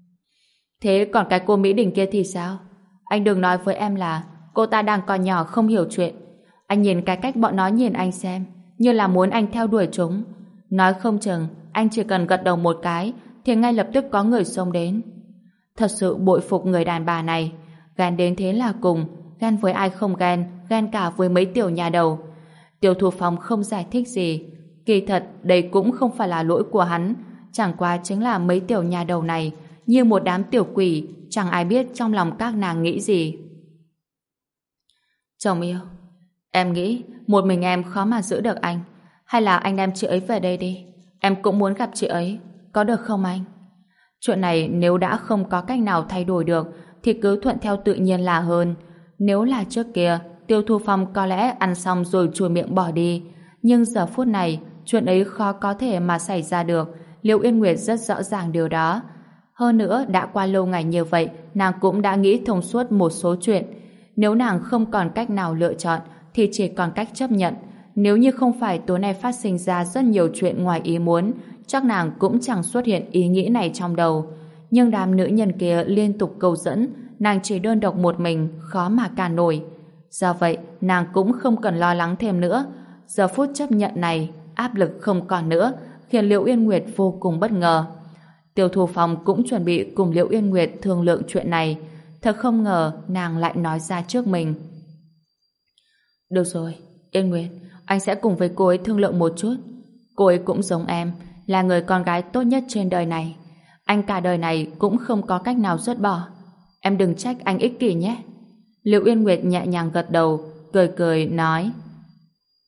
Thế còn cái cô Mỹ Đình kia thì sao? Anh đừng nói với em là cô ta đang còn nhỏ không hiểu chuyện. Anh nhìn cái cách bọn nó nhìn anh xem, như là muốn anh theo đuổi chúng. Nói không chừng, anh chỉ cần gật đầu một cái thì ngay lập tức có người xông đến. Thật sự bội phục người đàn bà này. Ghen đến thế là cùng, ghen với ai không ghen, ghen cả với mấy tiểu nhà đầu. Tiêu Thu Phong không giải thích gì. Kỳ thật, đây cũng không phải là lỗi của hắn, chẳng qua chính là mấy tiểu nhà đầu này như một đám tiểu quỷ, chẳng ai biết trong lòng các nàng nghĩ gì. Chồng yêu, em nghĩ một mình em khó mà giữ được anh, hay là anh đem chị ấy về đây đi, em cũng muốn gặp chị ấy, có được không anh? Chuyện này nếu đã không có cách nào thay đổi được thì cứ thuận theo tự nhiên là hơn. Nếu là trước kia, Tiêu Thu Phong có lẽ ăn xong rồi chùi miệng bỏ đi, nhưng giờ phút này chuyện ấy khó có thể mà xảy ra được. Liễu Yên Nguyệt rất rõ ràng điều đó. Hơn nữa, đã qua lâu ngày như vậy, nàng cũng đã nghĩ thông suốt một số chuyện. Nếu nàng không còn cách nào lựa chọn thì chỉ còn cách chấp nhận. Nếu như không phải tối nay phát sinh ra rất nhiều chuyện ngoài ý muốn, chắc nàng cũng chẳng xuất hiện ý nghĩ này trong đầu. Nhưng đám nữ nhân kia liên tục câu dẫn, nàng chỉ đơn độc một mình, khó mà cản nổi. Do vậy, nàng cũng không cần lo lắng thêm nữa. Giờ phút chấp nhận này, áp lực không còn nữa, khiến Liễu Yên Nguyệt vô cùng bất ngờ. Tiêu Thu Phong cũng chuẩn bị cùng Liễu Yên Nguyệt thương lượng chuyện này. Thật không ngờ nàng lại nói ra trước mình. Được rồi, Yên Nguyệt, anh sẽ cùng với cô ấy thương lượng một chút. Cô ấy cũng giống em, là người con gái tốt nhất trên đời này. Anh cả đời này cũng không có cách nào dứt bỏ. Em đừng trách anh ích kỷ nhé. Liễu Yên Nguyệt nhẹ nhàng gật đầu, cười cười nói: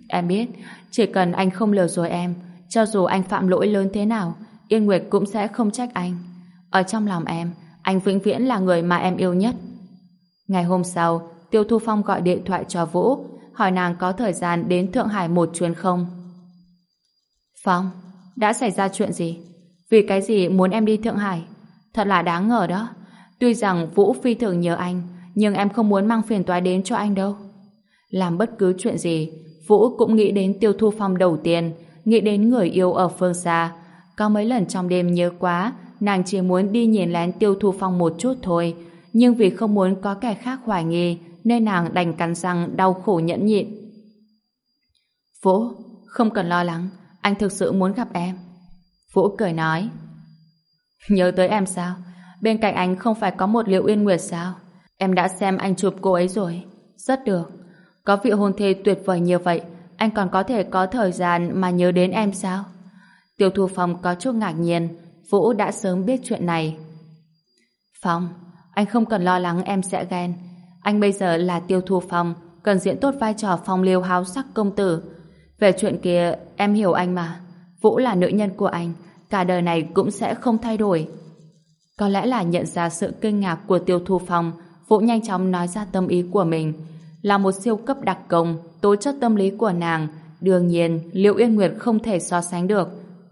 Em biết, chỉ cần anh không lừa dối em, cho dù anh phạm lỗi lớn thế nào, Yên Nguyệt cũng sẽ không trách anh. Ở trong lòng em, anh vĩnh viễn là người mà em yêu nhất. Ngày hôm sau, Tiêu Thu Phong gọi điện thoại cho Vũ, hỏi nàng có thời gian đến Thượng Hải một chuyến không. Phong, đã xảy ra chuyện gì? Vì cái gì muốn em đi Thượng Hải? Thật là đáng ngờ đó. Tuy rằng Vũ phi thường nhớ anh, nhưng em không muốn mang phiền toái đến cho anh đâu. Làm bất cứ chuyện gì, Vũ cũng nghĩ đến Tiêu Thu Phong đầu tiên, nghĩ đến người yêu ở phương xa. Có mấy lần trong đêm nhớ quá, nàng chỉ muốn đi nhìn lén Tiêu Thu Phong một chút thôi, nhưng vì không muốn có kẻ khác hoài nghi, nên nàng đành cắn răng đau khổ nhẫn nhịn. Vũ, không cần lo lắng, anh thực sự muốn gặp em. Vũ cười nói. Nhớ tới em sao? Bên cạnh anh không phải có một Liệu Yên Nguyệt sao? Em đã xem anh chụp cô ấy rồi. Rất được. Có vị hôn thê tuyệt vời như vậy, anh còn có thể có thời gian mà nhớ đến em sao? Tiêu Thu Phong có chút ngạc nhiên. Vũ đã sớm biết chuyện này. Phong, anh không cần lo lắng em sẽ ghen. Anh bây giờ là Tiêu Thu Phong, cần diễn tốt vai trò phong lưu háo sắc công tử. Về chuyện kia, em hiểu anh mà. Vũ là nữ nhân của anh, cả đời này cũng sẽ không thay đổi. Có lẽ là nhận ra sự kinh ngạc của Tiêu Thu Phong, Vũ nhanh chóng nói ra tâm ý của mình. Là một siêu cấp đặc công, tố chất tâm lý của nàng, đương nhiên Liệu Yên Nguyệt không thể so sánh được.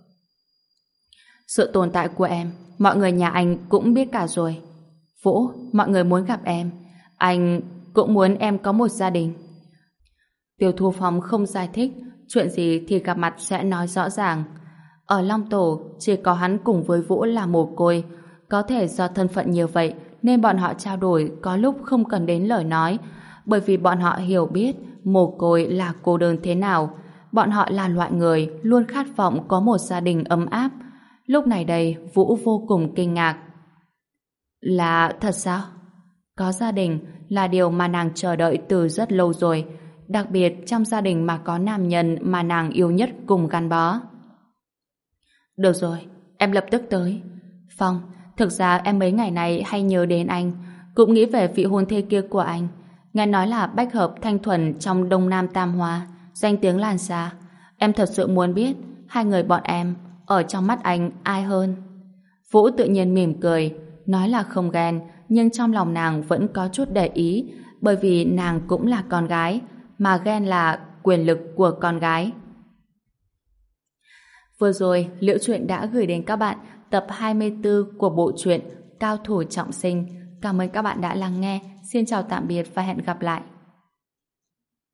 Sự tồn tại của em, mọi người nhà anh cũng biết cả rồi. Vũ, mọi người muốn gặp em. Anh cũng muốn em có một gia đình. Tiêu Thu Phong không giải thích, chuyện gì thì gặp mặt sẽ nói rõ ràng. Ở Long Tổ, chỉ có hắn cùng với Vũ là mồ côi. Có thể do thân phận như vậy, nên bọn họ trao đổi có lúc không cần đến lời nói, bởi vì bọn họ hiểu biết mồ côi là cô đơn thế nào. Bọn họ là loại người luôn khát vọng có một gia đình ấm áp. Lúc này đây, Vũ vô cùng kinh ngạc. Là thật sao? Có gia đình là điều mà nàng chờ đợi từ rất lâu rồi, đặc biệt trong gia đình mà có nam nhân mà nàng yêu nhất cùng gắn bó. Được rồi, em lập tức tới. Phong, thực ra em mấy ngày này hay nhớ đến anh, cũng nghĩ về vị hôn thê kia của anh. Nghe nói là bách hợp thanh thuần trong Đông Nam Tam Hoa, danh tiếng lan xa. Em thật sự muốn biết hai người bọn em ở trong mắt anh ai hơn. Vũ tự nhiên mỉm cười, nói là không ghen, nhưng trong lòng nàng vẫn có chút để ý, bởi vì nàng cũng là con gái, mà ghen là quyền lực của con gái. Vừa rồi, Liễu Chuyện đã gửi đến các bạn tập 24 của bộ truyện Cao Thủ Trọng Sinh. Cảm ơn các bạn đã lắng nghe. Xin chào tạm biệt và hẹn gặp lại.